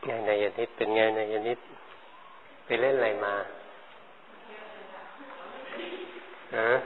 ไงนายนิดเป็นไงนายนิดไปเล่นอะไรมาฮะ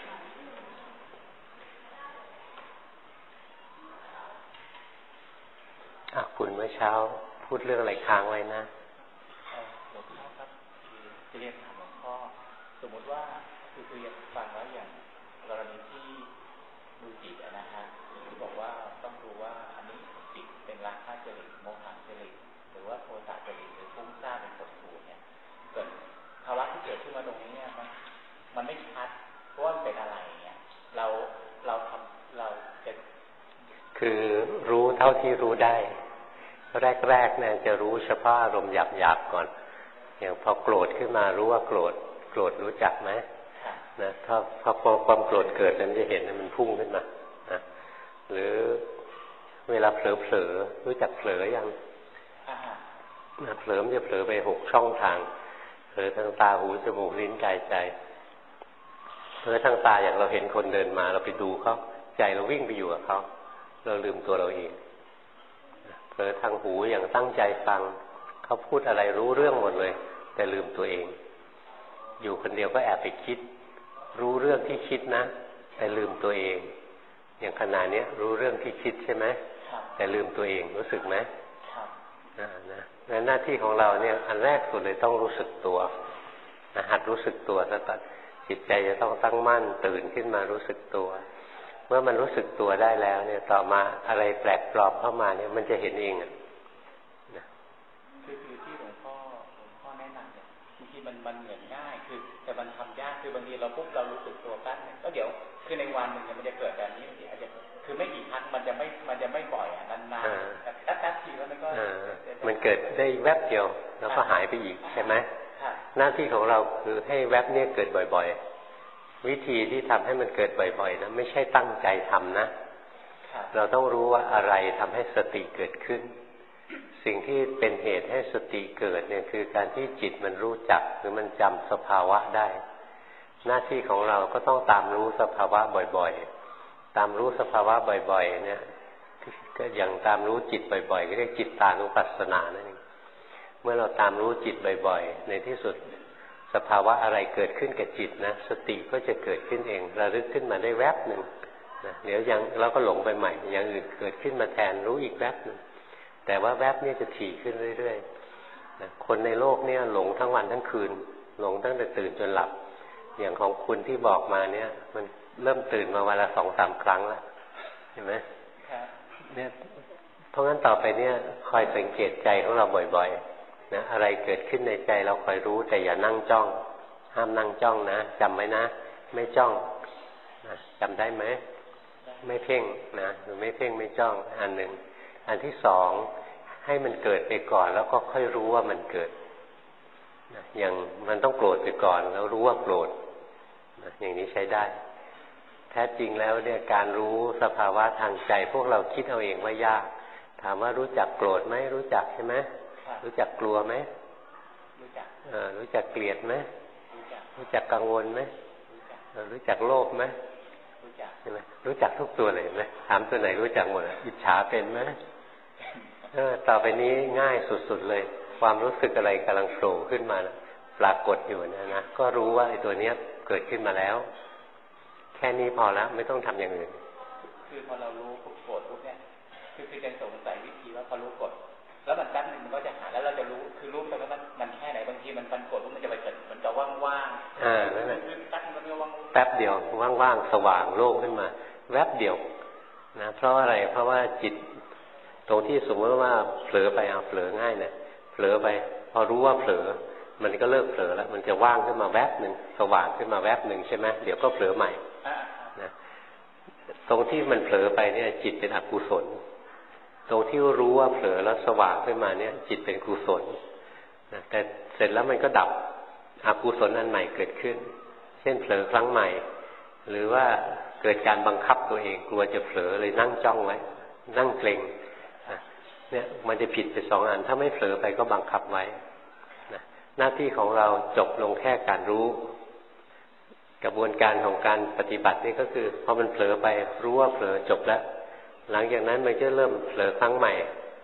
คุณเมื่อเช้าพูดเรื่องอะไรค้างไว้นะหลวงพ่อครับจะเรียนถามหลวงพ่อสมมติว่าคือฟังแล้วอย่างกรณีที่ดูจิตนะฮะที่บอกว่าต้องดูว่าอันนี้จิตเป็นราคะจริตโมหะจริตหรือว่าโทสะจริตหรือฟุ้งซ่านเป็นกฎถูกเนี่ยเกิดภาวะที่เกิดขึ้นมาตรงนี้เนี่ยมันไม่ชัดเพราะว่ามันเป็นอะไรเนี่ยเราจะคือรู้เท่าที่รู้ได้แรกเนี่ยจะรู้เฉพาะอารมณ์หยาบๆก่อนอย่างพอโกรธขึ้นมารู้ว่าโกรธรู้จักไหมนะถ้าพอความโกรธเกิดนั้นจะเห็นมันพุ่งขึ้นมานะหรือเวลาเผลอรู้จักเผลอยังนะเผลอมันจะเผลอไป6 ช่องทางเผลอทางตาหูจมูกลิ้นกายใจเผลอทางตาอย่างเราเห็นคนเดินมาเราไปดูเขาใจเราวิ่งไปอยู่กับเขาเราลืมตัวเราเองเผลอทางหูอย่างตั้งใจฟังเขาพูดอะไรรู้เรื่องหมดเลยแต่ลืมตัวเองอยู่คนเดียวก็แอบไปคิดรู้เรื่องที่คิดนะแต่ลืมตัวเองอย่างขณะนี้รู้เรื่องที่คิดใช่ไหมแต่ลืมตัวเองรู้สึกไหมนะหน้าที่ของเราเนี่ยอันแรกสุดเลยต้องรู้สึกตัวหัดรู้สึกตัวซะก่อนจิตใจจะต้องตั้งมั่นตื่นขึ้นมารู้สึกตัวเมื่อมันรู้สึกตัวได้แล้วเนี่ยต่อมาอะไรแปลกปลอมเข้ามาเนี่ยมันจะเห็นเองอ่ะคือที่หลวงพ่อแนะนำเนี่ยบางทีมันเหมือนง่ายคือแต่มันทำยากคือบางทีเราปุ๊บเรารู้สึกตัวแป๊บนึงแล้วเดี๋ยวคือในวันหนึ่งมันจะเกิดแบบนี้อาจจะคือไม่กี่ครั้งมันจะไม่บ่อยนานๆแต่แป๊บทีแล้วมันก็มันเกิดได้แวบเดียวแล้วก็หายไปอีกใช่ไหมหน้าที่ของเราคือให้แวบเนี่ยเกิดบ่อยๆวิธีที่ทำให้มันเกิดบ่อยๆนะไม่ใช่ตั้งใจทำนะเราต้องรู้ว่าอะไรทำให้สติเกิดขึ้นสิ่งที่เป็นเหตุให้สติเกิดเนี่ยคือการที่จิตมันรู้จักหรือมันจำสภาวะได้หน้าที่ของเราก็ต้องตามรู้สภาวะบ่อยๆตามรู้สภาวะบ่อยๆเนี่ยก็อย่างตามรู้จิตบ่อยๆก็เรียกจิตตานุปัสสนานั่นเองเมื่อเราตามรู้จิตบ่อยๆในที่สุดสภาวะอะไรเกิดขึ้นกับจิตนะสติก็จะเกิดขึ้นเองระลึกขึ้นมาได้แวบหนึ่งนะเดี๋ยวเราก็หลงไปใหม่อย่างอื่นเกิดขึ้นมาแทนรู้อีกแวบหนึ่งแต่ว่าแวบนี้จะถี่ขึ้นเรื่อยๆนะคนในโลกเนี่ยหลงทั้งวันทั้งคืนหลงตั้งแต่ตื่นจนหลับอย่างของคุณที่บอกมาเนี่ยมันเริ่มตื่นมาวันละ 2-3 ครั้งแล้วเห็นไหมเนี่ยเพราะงั้นต่อไปเนี่ยคอยสังเกตใจของเราบ่อยๆนะอะไรเกิดขึ้นในใจเราคอยรู้แต่อย่านั่งจ้องห้ามนั่งจ้องนะจำไว้นะไม่จ้องนะจำได้ไหมไม่เพ่งนะหรือไม่เพ่งไม่จ้องอันหนึ่งอันที่สองให้มันเกิดไปก่อนแล้วก็ค่อยรู้ว่ามันเกิดนะอย่างมันต้องโกรธไปก่อนแล้วรู้ว่าโกรธนะอย่างนี้ใช้ได้แท้จริงแล้วเนี่ยการรู้สภาวะทางใจพวกเราคิดเอาเองว่ายากถามว่ารู้จักโกรธไหมรู้จักใช่ไหมรู้จักกลัวไหมรู้จักรู้จักเกลียดไหมรู้จักกังวลไหมรู้จักโลภไหมใช่ไหมรู้จักทุกตัวเลยไหมถามตัวไหนรู้จักหมดอิจฉาเป็นไหมต่อไปนี้ง่ายสุดๆเลยความรู้สึกอะไรกำลังโผล่ขึ้นมาปรากฏอยู่นะก็รู้ว่าไอ้ตัวเนี้ยเกิดขึ้นมาแล้วแค่นี้พอแล้วไม่ต้องทำอย่างอื่นคือพอเรารู้กฎปุ๊บเนี่ยคือจะสงสัยวิธีว่าพอรู้กฎแล้วมันแป๊บนึงมันก็จะหาแล้วเราจะรู้คือรู้ไปว่ามันแค่ไหนบางทีมันกดมันจะไปเกิดมันจะว่างๆนั่นแหละแป๊บเดียวว่างๆสว่างโล่งขึ้นมาแวบเดียวนะเพราะอะไรเพราะว่าจิตตรงที่สมมติว่าเผลอไปเผลอง่ายเนี่ยเผลอไปพอรู้ว่าเผลอมันก็เลิกเผลอแล้วมันจะว่างขึ้นมาแวบหนึ่งสว่างขึ้นมาแวบหนึ่งใช่ไหมเดี๋ยวก็เผลอใหม่นะตรงที่มันเผลอไปเนี่ยจิตเป็นอกุศลตรงที่รู้ว่าเผลอแล้วสว่างขึ้นมาเนี่ยจิตเป็นกุศลนะแต่เสร็จแล้วมันก็ดับอกุศลอันใหม่เกิดขึ้นเช่นเผลอครั้งใหม่หรือว่าเกิดการบังคับตัวเองกลัวจะเผลอเลยนั่งจ้องไว้นั่งเกร็งเนี่ยมันจะผิดไป2 อันถ้าไม่เผลอไปก็บังคับไว้นะหน้าที่ของเราจบลงแค่การรู้กระบวนการของการปฏิบัตินี่ก็คือพอมันเผลอไปรู้ว่าเผลอจบแล้วหลังจากนั้นมันจะเริ่มเผลอครั้งใหม่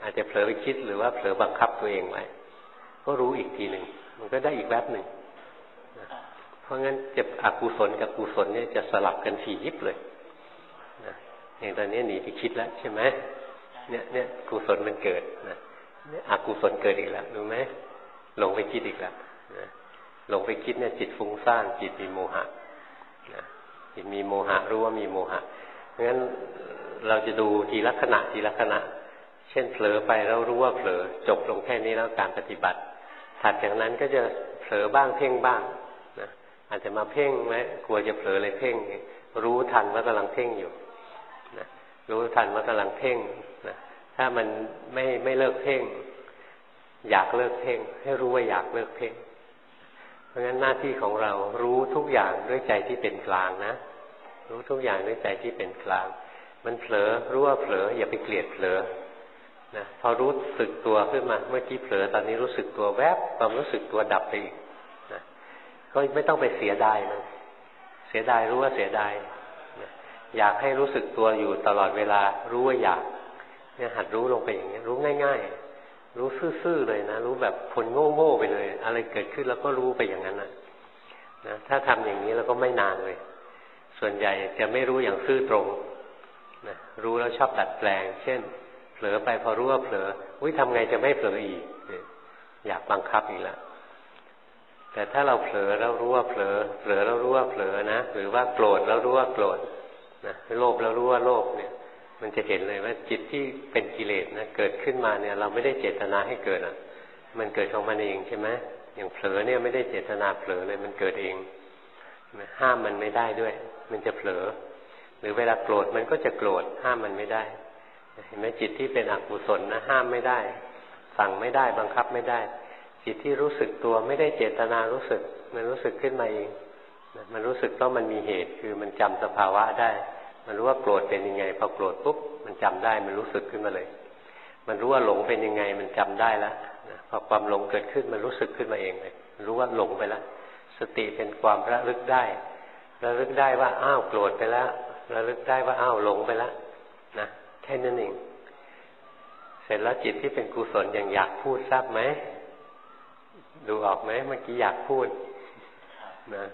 อาจจะเผลอไปคิดหรือว่าเผลอบังคับตัวเองไว้ก็รู้อีกทีหนึ่งมันก็ได้อีกแวบหนึ่งเพราะงั้นจะอกุศลกับกุศลเนี่ยจะสลับกันถี่ยิบเลยนะอย่างตอนนี้หนีไปคิดแล้วใช่ไหมเนี่ยกุศลมันเกิดนะเนี่ยอกุศลเกิดอีกแล้วรู้ไหมหลงไปคิดอีกแล้วนะหลงไปคิดเนี่ยจิตฟุ้งซ่านจิตมีโมหะนะจิตมีโมหะรู้ว่ามีโมหะเพราะงั้นเราจะดูทีละขณะทีละขณะเช่นเผลอไปแล้วรู้ว่าเผลอจบลงแค่นี้แล้วการปฏิบัติถัดจากนั้นก็จะเผลอบ้างเพ่งบ้างนะอาจจะมาเพ่งไหมกลัวจะเผลอเลยเพ่งรู้ทันว่ากำลังเพ่งอยู่นะรู้ทันว่ากำลังเพ่งนะถ้ามันไม่เลิกเพ่งอยากเลิกเพ่งให้รู้ว่าอยากเลิกเพ่งเพราะงั้นหน้าที่ของเรารู้ทุกอย่างด้วยใจที่เป็นกลางนะรู้ทุกอย่างด้วยใจที่เป็นกลางมันเผลอรู้ว่าเผลออย่าไปเกลียดเผลอนะพอรู้สึกตัวขึ้นมาเมื่อกี้เผลอตอนนี้รู้สึกตัวแวบความรู้สึกตัวดับไปอีกนะก็ไม่ต้องไปเสียดายมันเสียดายรู้ว่าเสียดายนะอยากให้รู้สึกตัวอยู่ตลอดเวลารู้ว่าอยากเนี่ยหัดรู้ลงไปอย่างนี้รู้ง่ายๆรู้ซื่อๆเลยนะรู้แบบคนโง่ๆไปเลยอะไรเกิดขึ้นแล้วก็รู้ไปอย่างนั้นนะถ้าทำอย่างนี้แล้วก็ไม่นานเลยส่วนใหญ่จะไม่รู้อย่างซื่อตรงนะรู้แล้วชอบดัดแปลงเช่นเผลอไปพอรู้ว่าเผลอทำไงจะไม่เผลออีกอยากบังคับอีกแล้วแต่ถ้าเราเผลอแล้วรู้ว่าเผลอเผลอแล้วรู้ว่าเผลอนะหรือว่าโกรธแล้วรู้ว่าโกรธนะโลภแล้วรู้ว่าโลภเนี่ยมันจะเห็นเลยว่าจิตที่เป็นกิเลสนะเกิดขึ้นมาเนี่ยเราไม่ได้เจตนาให้เกิดอ่ะมันเกิดของมันเองใช่ไหมอย่างเผลอเนี่ยไม่ได้เจตนาเผลอเลยมันเกิดเองห้ามมันไม่ได้ด้วยมันจะเผลอหรือเวลาโกรธมันก็จะโกรธห้ามมันไม่ได้เห็นไหมจิตที่เป็นอกุศลนะห้ามไม่ได้สั่งไม่ได้บังคับไม่ได้จิตที่รู้สึกตัวไม่ได้เจตนารู้สึกมันรู้สึกขึ้นมาเองมันรู้สึกเพราะมันมีเหตุคือมันจำสภาวะได้มันรู้ว่าโกรธเป็นยังไงพอโกรธปุ๊บมันจำได้มันรู้สึกขึ้นมาเลยมันรู้ว่าหลงเป็นยังไงมันจำได้แล้วพอความหลงเกิดขึ้นมันรู้สึกขึ้นมาเองเลยรู้ว่าหลงไปแล้วสติเป็นความระลึกได้ระลึกได้ว่าอ้าวโกรธไปแล้วระลึกได้ว่าอ้าวหลงไปแล้วนะแค่นั้นเองเสร็จแล้วจิตที่เป็นกุศลอย่างอยากพูดทราบไหมดูออกไหมเมื่อกี้อยากพูดนะ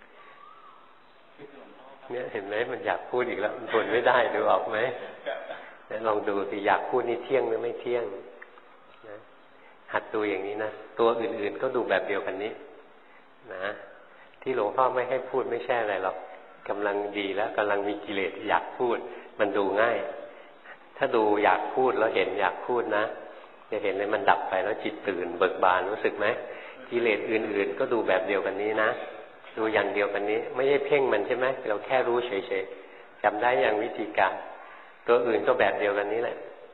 เนี่ยเห็นไหมมันอยากพูดอีกแล้วมันทนไม่ได้ดูออกไหมลองดูสิอยากพูดนี่เที่ยงหรือไม่เที่ยงนะหัดดูอย่างนี้นะตัวอื่นๆก็ดูแบบเดียวกันนี้นะที่หลวงพ่อไม่ให้พูดไม่ใช่อะไรหรอกกำลังดีแล้วกำลังมีกิเลสอยากพูดมันดูง่ายถ้าดูอยากพูดแล้วเห็นอยากพูดนะจะเห็นเลยมันดับไปแล้วจิตตื่นเบิกบานรู้สึกไหมกิเลสอื่นๆก็ดูแบบเดียวกันนี้นะดูอย่างเดียวกันนี้ไม่ใช่เพ่งมันใช่ไหมเราแค่รู้เฉยๆจำได้อย่างวิธีการตัวอื่นก็แบบเดียวกันนี้แหละ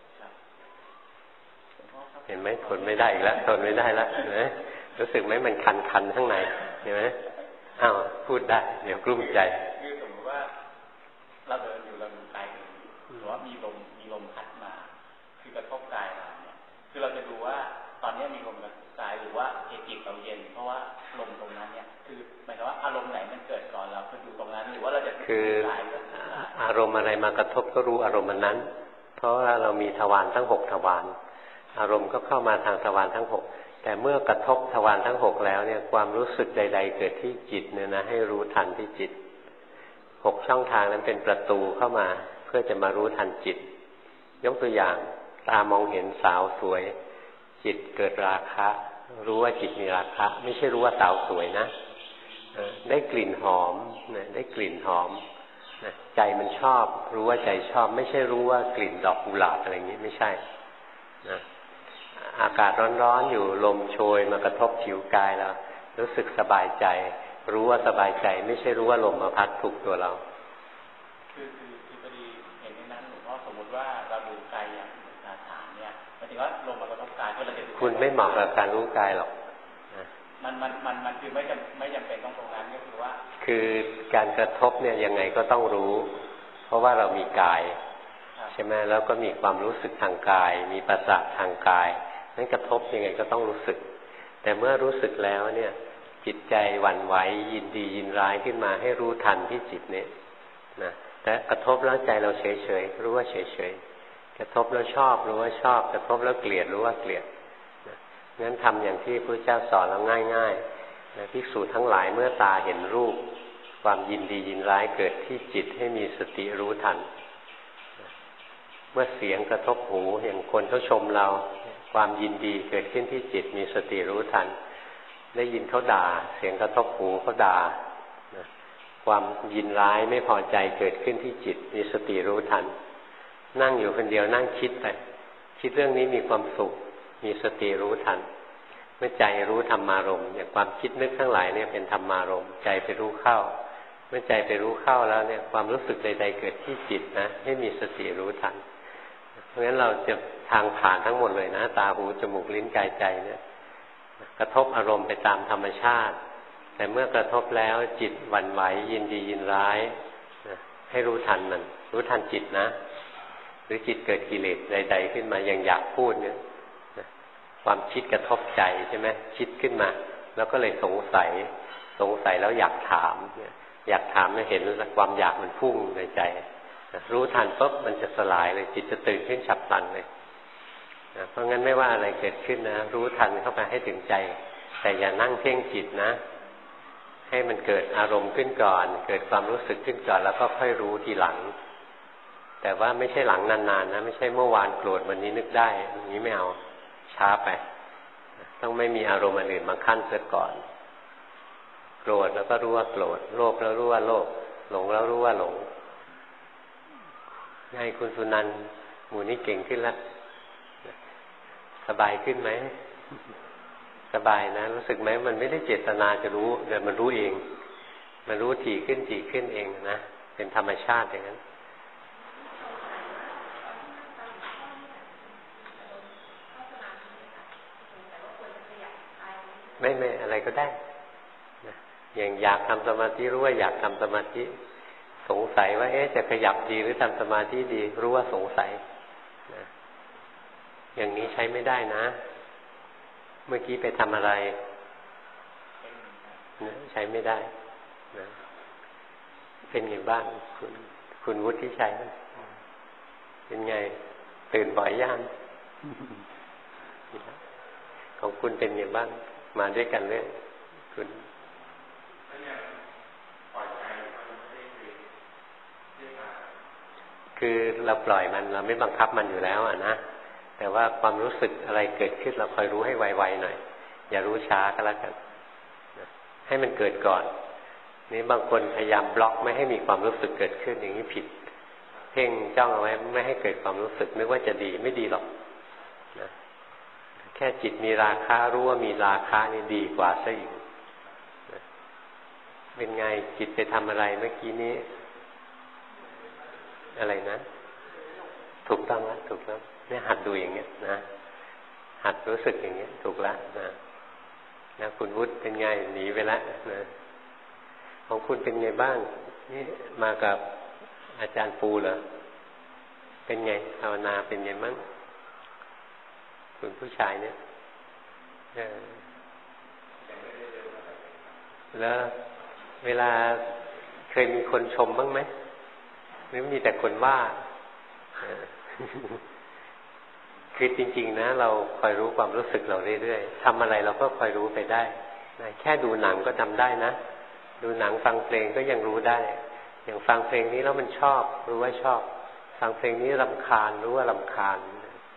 เห็นไหมทนไม่ได้อีกแล้วทนไม่ได้แล้วเห็นไหมรู้สึกไหมมันคันข้างในเห็นไหมอ้าวพูดได้เดี๋ยวกลุ้มใจคือสมมติว่าเราเดินอยู่เราดูกายหรือว่ามีลมพัดมาคือกระทบกายเราเนี่ยคือเราจะดูว่าตอนนี้มีลมกระทบกายหรือว่าจิตเราเย็นเพราะว่าลมตรงนั้นเนี่ยคือหมายถึงว่าอารมณ์ไหนมันเกิดก่อนเราคือดูตรงนั้นหรือว่าเราจะคืออารมณ์อะไรมากระทบก็รู้อารมณ์นั้นเพราะว่าเรามีทวารทั้ง6ทวารอารมณ์ก็เข้ามาทางทวารทั้ง6แต่เมื่อกระทบทวารทั้ง6แล้วเนี่ยความรู้สึกใดๆเกิดที่จิตเนี่ยนะให้รู้ทันที่จิต6ช่องทางนั้นเป็นประตูเข้ามาเพื่อจะมารู้ทันจิตยกตัวอย่างตามองเห็นสาวสวยจิตเกิดราคะรู้ว่าจิตมีราคะไม่ใช่รู้ว่าสาวสวยนะได้กลิ่นหอมได้กลิ่นหอมใจมันชอบรู้ว่าใจชอบไม่ใช่รู้ว่ากลิ่นดอกกุหลาบอะไรอย่างนี้ไม่ใช่นะอากาศร้อนๆอยู่ลมโชยมากระทบผิวกายเรารู้สึกสบายใจรู้ว่าสบายใจไม่ใช่รู้ว่าลมมาพัดถูกตัวเราคือพอดีเห็นในนั้นหลวงพ่อสมมติว่าเราดูกายอย่างฐานเนี่ยหมายถึงว่าลมมากระทบกายเพื่อเราจะคุณไม่เหมาะกับการรู้กายหรอกมันคือไม่จำเป็นต้องตรงนั้นก็คือว่าคือการกระทบเนี่ยยังไงก็ต้องรู้เพราะว่าเรามีกายใช่ไหมแล้วก็มีความรู้สึกทางกายมีประสาททางกายนั้นกระทบยังไงก็ต้องรู้สึกแต่เมื่อรู้สึกแล้วเนี่ยจิตใจหวั่นไหวยินดียินร้ายขึ้นมาให้รู้ทันที่จิตเนี่ยนะแต่กระทบแล้วใจเราเฉยๆรู้ว่าเฉยๆกระทบแล้วชอบรู้ว่าชอบกระทบแล้วเกลียดรู้ว่าเกลียดงั้นทำอย่างที่พระเจ้าสอนเราง่ายๆภิกษุทั้งหลายเมื่อตาเห็นรูปความยินดียินร้ายเกิดที่จิตให้มีสติรู้ทันเมื่อเสียงกระทบหูอย่างคนเขาชมเราความยินดีเกิดขึ้นที่จิตมีสติรู้ทันได้ยินเขาด่าเสียงกระทบหูเขาด่าความยินร้ายไม่พอใจเกิดขึ้นที่จิตมีสติรู้ทันนั่งอยู่คนเดียวนั่งคิดไปคิดเรื่องนี้มีความสุขมีสติรู้ทันเมื่อใจรู้ธรรมารมณ์อย่างความคิดนึกทั้งหลายเนี่ยเป็นธรรมารมณ์ใจไปรู้เข้าเมื่อใจไปรู้เข้าแล้วเนี่ยความรู้สึกใดๆเกิดที่จิตนะให้มีสติรู้ทันเพราะฉะนั้นเราจะทางผ่านทั้งหมดเลยนะตาหูจมูกลิ้นกายใจเนี่ยกระทบอารมณ์ไปตามธรรมชาติแต่เมื่อกระทบแล้วจิตหวั่นไหวยินดียินร้ายให้รู้ทันมันรู้ทันจิตนะหรือจิตเกิดกิเลสใดๆขึ้นมาอย่างอยากพูดเนี่ยความคิดกระทบใจใช่ไหมคิดขึ้นมาแล้วก็เลยสงสัยแล้วอยากถามอยากถามเห็นความอยากมันพุ่งในใจรู้ทันปุ๊บมันจะสลายเลยจิตจะตื่นขึ้นฉับพลันเลยเพราะงั้นไม่ว่าอะไรเกิดขึ้นนะรู้ทันเข้าไปให้ถึงใจแต่อย่านั่งเพ่งจิตนะให้มันเกิดอารมณ์ขึ้นก่อนเกิดความรู้สึกขึ้นก่อนแล้วก็ค่อยรู้ทีหลังแต่ว่าไม่ใช่หลังนานๆนะไม่ใช่เมื่อวานโกรธวันนี้นึกได้อย่างนี้ไม่เอาช้าไปต้องไม่มีอารมณ์อื่นมาขั้นเสียก่อนโกรธแล้วก็รู้ว่าโกรธโลภแล้วรู้ว่าโลภหลงแล้วรู้ว่าหลงให้คุณสุนันท์หมู่นี้เก่งขึ้นแล้วสบายขึ้นไหมสบายนะรู้สึกไหมมันไม่ได้เจตนาจะรู้แต่มันรู้เองมันรู้ถี่ขึ้นเองนะเป็นธรรมชาติอย่างนั้นไม่อะไรก็ได้อย่างอยากทำสมาธิรู้ว่าอยากทำสมาธิสงสัยว่าจะขยับดีหรือทำสมาธิดีรู้ว่าสงสัยนะอย่างนี้ใช้ไม่ได้นะเมื่อกี้ไปทำอะไรนะใช้ไม่ได้นะเป็นไงบ้างคุณวุฒิชัยเป็นไงตื่นบ่อยย่างของคุณเป็นไงบ้างมาด้วยกันเลยคุณคือเราปล่อยมันเราไม่บังคับมันอยู่แล้วนะแต่ว่าความรู้สึกอะไรเกิดขึ้นเราคอยรู้ให้ไวๆหน่อยอย่ารู้ช้าก็แล้วกันให้มันเกิดก่อนนี่บางคนพยายามบล็อกไม่ให้มีความรู้สึกเกิดขึ้นอย่างนี้ผิดเพ่งจ้องเอาไว้ไม่ให้เกิดความรู้สึกนึกว่าจะดีไม่ดีหรอกนะแค่จิตมีราคะรู้ว่ามีราคะนี่ดีกว่าซะอีกนะเป็นไงจิตไปทำอะไรเมื่อกี้นี้อะไรนะถูกต้องแล้วถูกแล้วเนี่ยหัดดูอย่างเงี้ยนะหัดรู้สึกอย่างเงี้ยถูกแล้วนะคุณวุฒิเป็นไงหนีไปแล้วนะของคุณเป็นไงบ้างนี่มากับอาจารย์ปูเหรอเป็นไงภาวนาเป็นไงบ้างคุณผู้ชายเนี่ยแล้วเวลาเคยมีคนชมบ้างไหมหรือมีแต่คนว่าคือจริงๆนะเราคอยรู้ความรู้สึกเราเรื่อยๆทำอะไรเราก็คอยรู้ไปได้แค่ดูหนังก็จำได้นะดูหนังฟังเพลงก็ยังรู้ได้อย่างฟังเพลงนี้แล้วมันชอบรู้ว่าชอบฟังเพลงนี้รำคาญรู้ว่ารำคาญ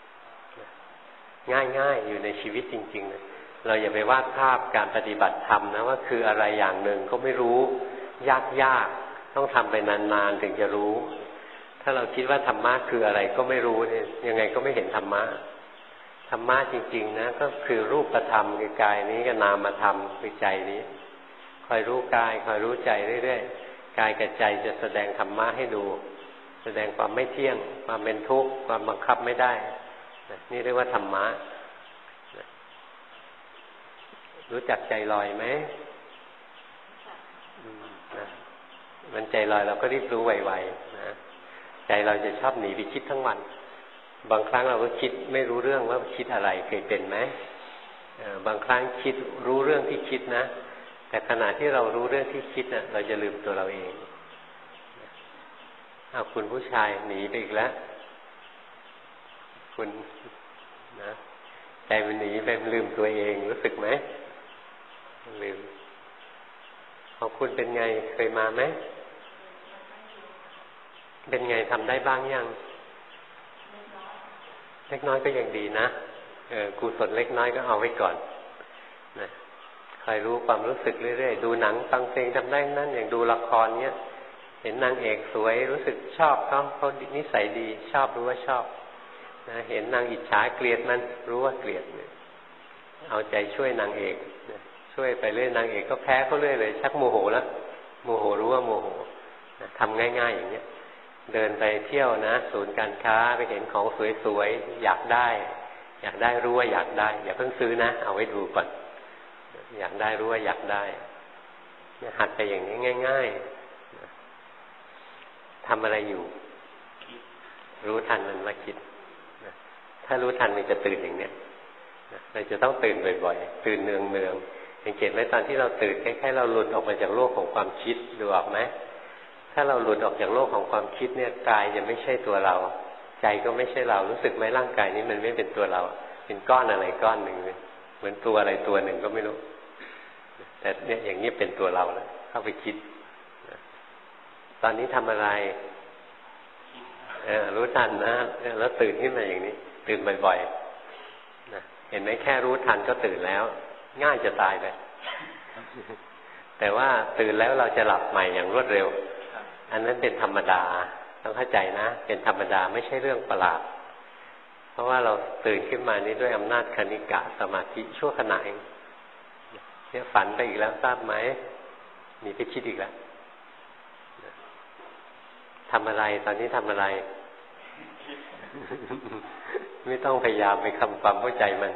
ง่ายๆอยู่ในชีวิตจริงๆนะเราอย่าไปวาดภาพการปฏิบัติธรรมนะว่าคืออะไรอย่างหนึ่งก็ไม่รู้ยากๆต้องทำไปนานๆถึงจะรู้ถ้าเราคิดว่าธรรมะคืออะไรก็ไม่รู้เนี่ยยังไงก็ไม่เห็นธรรมะธรรมะจริงๆนะก็คือรูปธรรมคือกายนี้กับนามธรรมคือใจนี้คอยรู้กายคอยรู้ใจเรื่อยๆกายกับใจจะแสดงธรรมะให้ดูแสดงความไม่เที่ยงความเป็นทุกข์ความบังคับไม่ได้นี่เรียกว่าธรรมะรู้จักใจลอยไหมมันใจลอยเราก็รีบรู้ไวๆนะใจเราจะชอบหนีไปคิดทั้งวันบางครั้งเราก็คิดไม่รู้เรื่องว่าคิดอะไรเคยเป็นไหมบางครั้งคิดรู้เรื่องที่คิดนะแต่ขณะที่เรารู้เรื่องที่คิดน่ะเราจะลืมตัวเราเองคุณผู้ชายหนีไปอีกแล้วคุณนะใจมันหนีไปลืมตัวเองรู้สึกไหมลืมของคุณเป็นไงเคยมาไหมเป็นไงทำได้บ้างยังเล็กน้อยก็ยังดีนะกุศลเล็กน้อยก็เอาไว้ก่อนนะคอยรู้ความรู้สึกเรื่อยๆดูหนังฟังเพลงทำได้นั่นอย่างดูละครเนี้ยเห็นนางเอกสวยรู้สึกชอบเขานิสัยดีชอบรู้ว่าชอบนะเห็นนางอิจฉาเกลียดมันรู้ว่าเกลียดเนี่ยเอาใจช่วยนางเอกนะช่วยไปเรื่อยนางเอกก็แพ้เขาเรื่อยเลยชักโมโหแล้วโมโหรู้ว่าโมโหนะทำง่ายๆอย่างเนี้ยเดินไปเที่ยวนะศูนย์การค้าไปเห็นของสวยๆอยากได้รู้ว่าอยากได้อย่าเพิ่งซื้อนะเอาไว้ดูก่อนอยากได้รู้ว่าอยากได้เนี่ยหัดไปอย่างนี้ง่ายๆทำอะไรอยู่รู้ทันมันมาคิดถ้ารู้ทันมันจะตื่นอย่างเนี้ยเราจะต้องตื่นบ่อยๆตื่นเนืองๆสังเกตไหมตอนที่เราตื่นคล้ายๆเราหลุดออกมาจากโลกของความคิดดูออกไหมถ้าเราหลุดออกจากโลกของความคิดเนี่ยกายจะไม่ใช่ตัวเราใจก็ไม่ใช่เรารู้สึกไหมร่างกายนี้มันไม่เป็นตัวเราเป็นก้อนอะไรก้อนหนึ่งเหมือนตัวอะไรตัวหนึ่งก็ไม่รู้แต่เนี่ยอย่างนี้เป็นตัวเราแล้วเข้าไปคิดตอนนี้ทำอะไรรู้ทันนะแล้วตื่นขึ้นมาอย่างนี้ตื่นบ่อยๆนะเห็นไหมแค่รู้ทันก็ตื่นแล้วง่ายจะตายไปแต่ว่าตื่นแล้วเราจะหลับใหม่อย่างรวดเร็วอันนั้นเป็นธรรมดาต้องเข้าใจนะเป็นธรรมดาไม่ใช่เรื่องประหลาดเพราะว่าเราตื่นขึ้นมานี้ด้วยอำนาจคณิกะสมาธิชั่วขณะเองเนี่ยฝันไปอีกแล้วทราบไหมมีไปคิดอีกแล้วทำอะไรตอนนี้ทำอะไร ไม่ต้องพยายามไปทำความเข้าใจมัน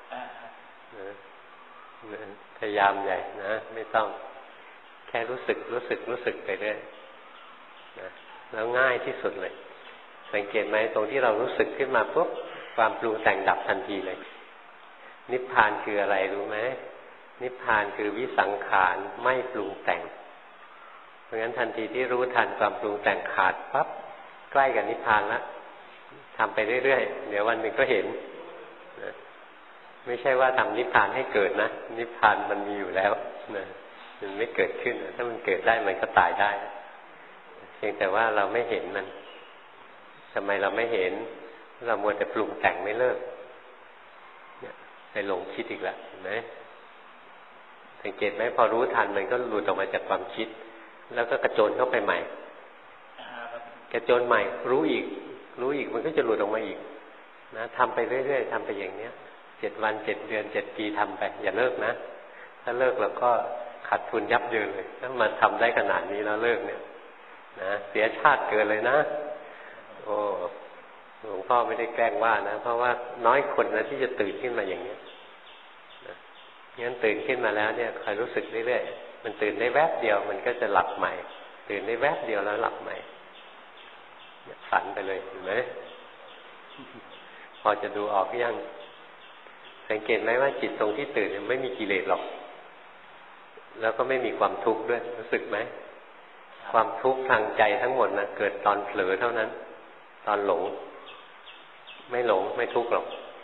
พยายามใหญ่นะไม่ต้องแค่รู้สึกไปเรื่อยนะแล้วง่ายที่สุดเลยสังเกตไหมตรงที่เรารู้สึกขึ้นมาปุ๊บความปรุงแต่งดับทันทีเลยนิพพานคืออะไรรู้ไหมนิพพานคือวิสังขารไม่ปรุงแต่งเพราะงั้นทันทีที่รู้ทันความปรุงแต่งขาดปั๊บใกล้กับนิพพานแล้วทำไปเรื่อยๆเดี๋ยววันหนึ่งก็เห็นนะไม่ใช่ว่าทำนิพพานให้เกิดนะนิพพานมันมีอยู่แล้วนะมันไม่เกิดขึ้นถ้ามันเกิดได้มันก็ตายได้เพียงแต่ว่าเราไม่เห็นมันทำไมเราไม่เห็นเรามัวแต่ปรุงแต่งไม่เลิกเนี่ยไปหลงคิดอีกแล้วเห็นไหมสังเกตไหมพอรู้ทันมันก็หลุดออกมาจากความคิดแล้วก็กระโจนเข้าไปใหม่กระโจนใหม่รู้อีกมันก็จะหลุดออกมาอีกนะทำไปเรื่อยๆทำไปอย่างเนี้ย7 วัน 7 เดือน 7 ปีทำไปอย่าเลิกนะถ้าเลิกแล้วก็ขาดทุนยับเยินเลยถ้ามาทำได้ขนาดนี้แล้วเลิกเนี่ยนะเสียชาติเกินเลยนะโอ้หลวงพ่อไม่ได้แกล้งว่านะเพราะว่าน้อยคนนะที่จะตื่นขึ้นมาอย่างนี้นะงั้นตื่นขึ้นมาแล้วเนี่ยคอยรู้สึกเรื่อยๆมันตื่นได้แวบเดียวมันก็จะหลับใหม่ตื่นได้แวบเดียวแล้วหลับใหม่ฝันไปเลยเห็นไหมพอจะดูออกยังสังเกตไหมว่าจิตตรงที่ตื่นไม่มีกิเลสหรอกแล้วก็ไม่มีความทุกข์ด้วยรู้สึกไหมความทุกข์ทางใจทั้งหมดนะเกิดตอนเผลอเท่านั้นตอนหลงไม่หลงไม่ทุกข์หรอก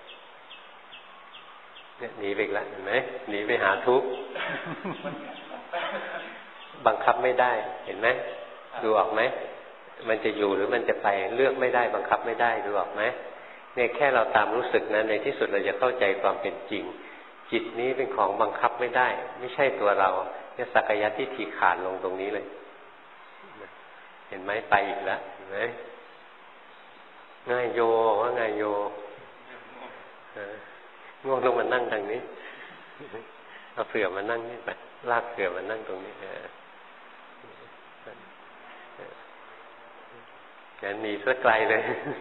เนี่ยหนีไปอีกแล้วเห็นไหมหนีไปหาทุกข์บังคับไม่ได้เห็นไหมดูออกไหมมันจะอยู่หรือมันจะไปเลือกไม่ได้บังคับไม่ได้ดูออกไหมเนี่ยแค่เราตามรู้สึกนะในที่สุดเราจะเข้าใจความเป็นจริงจิตนี้เป็นของบังคับไม่ได้ไม่ใช่ตัวเราเนี่ยสักยะทิฏฐิขาดลงตรงนี้เลยเห็นไหมไปอีกแล้วเห็นไหมง่ายโยว่าง่ายโยง่วงลงมานั่งทางนี้เอาเสื่อมานั่งนี่ไปลากเสื่อมานั่งตรงนี้งั้นหนีซะไกลเลย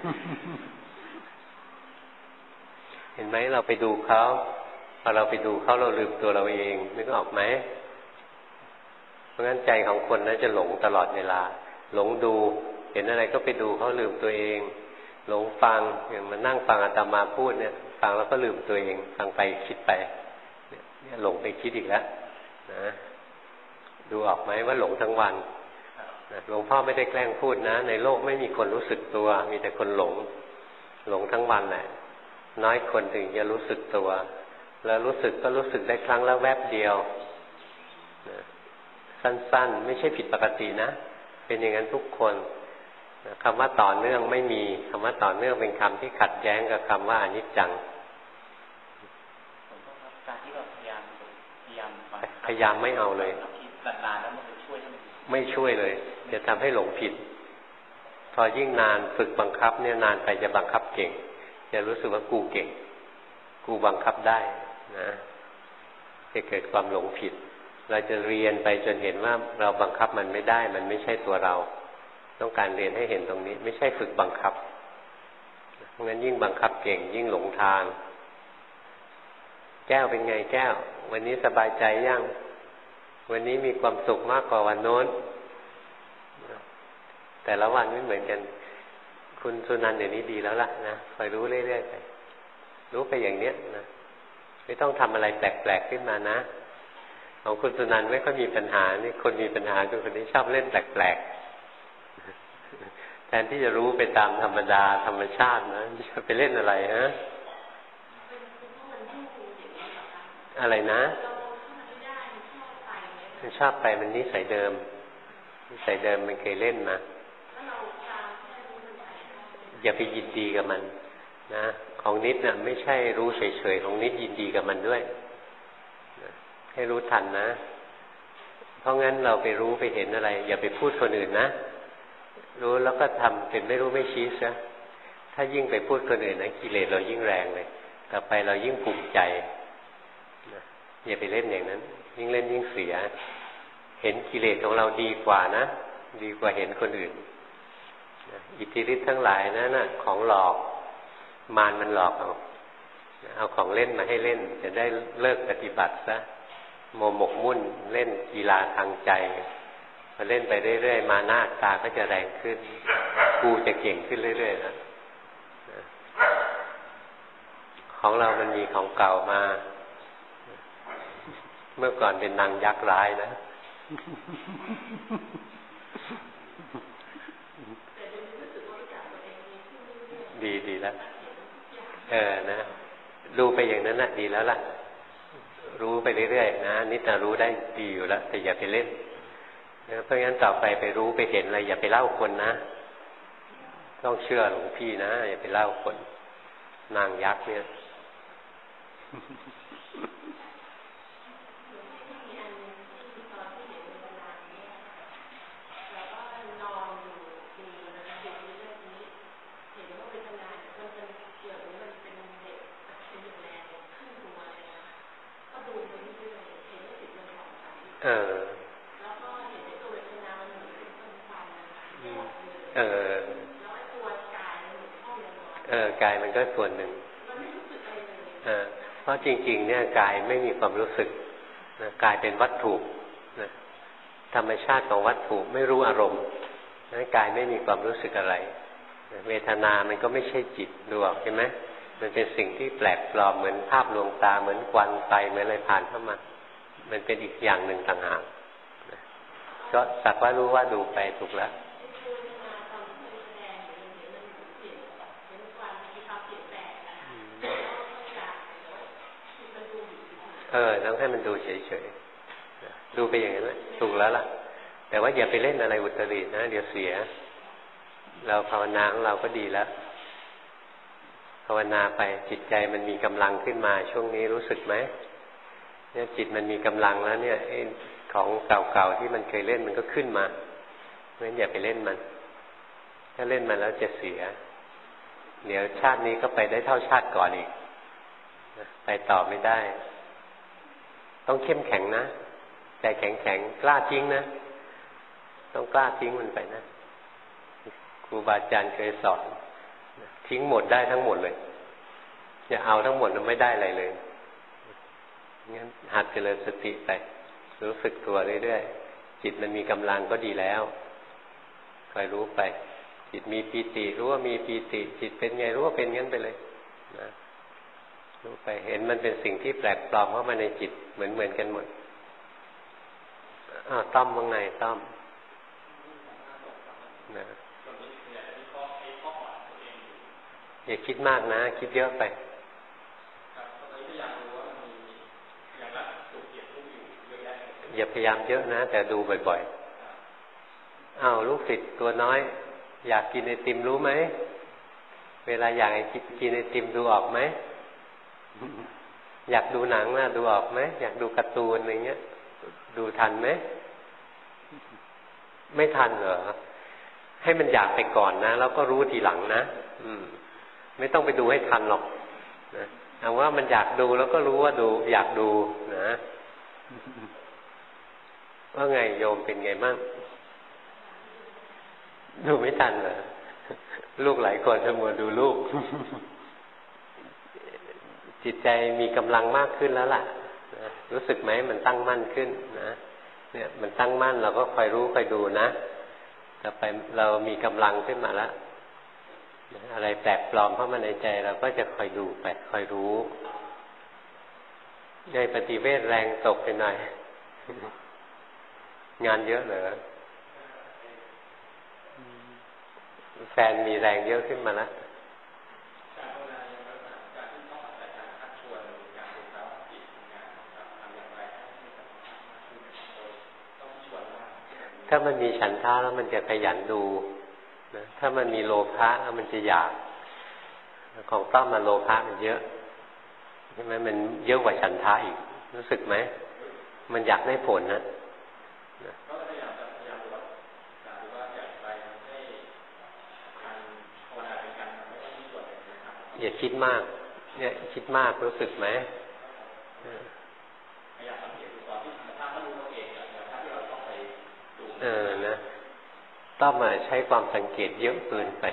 เห็นไหมเราไปดูเขาพอเราไปดูเขาเราลืมตัวเราเองนึกออกไหมเพราะงั้นใจของคนนั้นจะหลงตลอดเวลาหลงดูเห็นอะไรก็ไปดูเขาลืมตัวเองหลงฟังอย่างมานั่งฟังอาตมาพูดเนี่ยฟังแล้วก็ลืมตัวเองฟังไปคิดไปเนี่ยหลงไปคิดอีกแล้วนะดูออกไหมว่าหลงทั้งวันหลวงพ่อไม่ได้แกล้งพูดนะในโลกไม่มีคนรู้สึกตัวมีแต่คนหลงหลงทั้งวันแหละน้อยคนถึงจะรู้สึกตัวแล้วรู้สึกก็รู้สึกได้ครั้งละแวบเดียวสั้นๆไม่ใช่ผิดปกตินะเป็นอย่างนั้นทุกคนคำว่าต่อเนื่องไม่มีคำว่าต่อเนื่องเป็นคำที่ขัดแย้งกับคำว่าอนิจจังการที่เราพยายามไม่เอาเลยนานๆแล้วมันจะช่วยไม่ช่วยเลยจะทำให้หลงผิดพอยิ่งนานฝึกบังคับเนี่ยนานไปจะบังคับเก่งจะรู้สึกว่ากูเก่งกูบังคับได้นะจะเกิดความหลงผิดเราจะเรียนไปจนเห็นว่าเราบังคับมันไม่ได้มันไม่ใช่ตัวเราต้องการเรียนให้เห็นตรงนี้ไม่ใช่ฝึกบังคับเพราะงั้นยิ่งบังคับเก่งยิ่งหลงทางแก้วเป็นไงแก้ววันนี้สบายใจยังวันนี้มีความสุขมากกว่าวันโน้นแต่ละวันไม่เหมือนกันคุณสุนันท์เดี๋ยวนี้ดีแล้วล่ะนะคอยรู้เรื่อยๆไปรู้ไปอย่างเนี้ยนะไม่ต้องทำอะไรแปลกๆขึ้นมานะของคุณสุนันท์ไม่ค่อยมีปัญหานี่คนมีปัญหาคือคนที่ชอบเล่นแปลกๆแทนที่จะรู้ไปตามธรรมดาธรรมชาตินะจะไปเล่นอะไรฮะอะไรนะมันชอบไปมันนิสัยเดิมนิสัยเดิมมันเคยเล่นมาอย่าไปยินดีกับมันนะของนิดน่ะไม่ใช่รู้เฉยๆของนิดยินดีกับมันด้วยให้รู้ทันนะเพราะงั้นเราไปรู้ไปเห็นอะไรอย่าไปพูดคนอื่นนะรู้แล้วก็ทำเป็นไม่รู้ไม่ชี้ซะถ้ายิ่งไปพูดคนอื่นนะกิเลสเรายิ่งแรงเลยต่อไปเรายิ่งภูมิใจอย่าไปเล่นอย่างนั้นยิ่งเล่นยิ่งเสียเห็นกิเลสของเราดีกว่านะดีกว่าเห็นคนอื่นอิทธิฤทธิ์ทั้งหลายนั้นน่ะของหลอกมารมันหลอกเอาของเล่นมาให้เล่นจะได้เลิกปฏิบัติซะโมหมกมุ่นเล่นกีฬาทางใจพอเล่นไปเรื่อยๆมาหน้าตาก็จะแรงขึ้นกูจะเก่งขึ้นเรื่อยๆนะของเรามันมีของเก่ามาเมื่อก่อนเป็นนางยักษ์ร้ายนะดีแล้วนะดูไปอย่างนั้นน่ะดีแล้วล่ะรู้ไปเรื่อยๆนะนิดน่ะรู้ได้ดีอยู่แล้วแต่อย่าไปเล่นเพราะงั้นต่อไปไปรู้ไปเห็นอะไรอย่าไปเล่าคนนะต้องเชื่อหลวงพี่นะอย่าไปเล่าคนนางยักษ์เนี่ยกายมันก็ส่วนหนึ่งเพราะจริงๆเนี่ยกายไม่มีความรู้สึกนะกายเป็นวัตถุนะธรรมชาติของวัตถุไม่รู้อารมณ์นั้นกายไม่มีความรู้สึกอะไรเวทนามันก็ไม่ใช่จิตดูออกใช่ไหมมันเป็นสิ่งที่แปลกปลอมเหมือนภาพลวงตาเหมือนควันไฟเหมือนอะไรผ่านเข้ามามันเป็นอีกอย่างหนึ่งต่างหากก็สักว่ารู้ว่าดูไปถูกแล้วต้องให้มันดูเฉยๆดูไปอย่างนั้นแหละถูกแล้วล่ะแต่ว่าอย่าไปเล่นอะไรอุตรินะเดี๋ยวเสียเราภาวนาของเราก็ดีแล้วภาวนาไปจิตใจมันมีกำลังขึ้นมาช่วงนี้รู้สึกไหมเนี่ยจิตมันมีกำลังแล้วเนี่ยของเก่าๆที่มันเคยเล่นมันก็ขึ้นมาเพราะฉะนั้นอย่าไปเล่นมันถ้าเล่นมันแล้วจะเสียเดี๋ยวชาตินี้ก็ไปได้เท่าชาติก่อนอีกไปต่อไม่ได้ต้องเข้มแข็งนะใจแข็งๆกล้าทิ้งนะต้องกล้าทิ้งมันไปนะครูบาอาจารย์เคยสอนทิ้งหมดได้ทั้งหมดเลยอย่าเอาทั้งหมดมันไม่ได้อะไรเลยงั้นหัดเจริญสติไปรู้สึกตัวเรื่อยๆจิตมันมีกำลังก็ดีแล้วคอยรู้ไปจิตมีปีติรู้ว่ามีปีติจิตเป็นไงรู้ว่าเป็นงั้นไปเลยนะรู้ไปเห็นมันเป็นสิ่งที่แปลกปลอมเข้ามาในจิตเหมือนกันหมดต้อมว่าไงต้อมนะอย่าคิดมากนะคิดเยอะไปอย่าพยายามเยอะนะแต่ดูบ่อยๆอ้าวลูกศิษย์ตัวน้อยอยากกินไอติมรู้ไหมเวลาอยากกินไอติมดูออกไหมอยากดูหนังนะดูออกไหมอยากดูการ์ตูนอะไรเงี้ยดูทันไหมไม่ทันเหรอให้มันอยากไปก่อนนะแล้วก็รู้ทีหลังนะไม่ต้องไปดูให้ทันหรอกนะเอาว่ามันอยากดูแล้วก็รู้ว่าดูอยากดูนะว่าไงโยมเป็นไงบ้างดูไม่ทันเหรอลูกหลายคนจะมัวดูลูกจิตใจมีกำลังมากขึ้นแล้วล่ะนะรู้สึกไหมมันตั้งมั่นขึ้นนะเนี่ยมันตั้งมั่นเราก็คอยรู้คอยดูนะต่อไปเรามีกำลังขึ้นมาแล้วอะไรแปลกปลอมเข้ามาในใจเราก็จะคอยดูไปคอยรู้ในปฏิเวทแรงตกไปหน่อยงานเยอะเหรอแฟนมีแรงเยอะขึ้นมาแล้วถ้ามันมีฉันทะแล้วมันจะขยันดูนะถ้ามันมีโลภะแล้วมันจะอยากของต้อมมาโลภะมันเยอะใช่ไหมมันเยอะกว่าฉันทะอีกรู้สึกไหมมันอยากได้ผลนะอย่าคิดมากเนี่ยคิดมากรู้สึกไหมนะต้อมใช้ความสังเกตเยอะเกินไป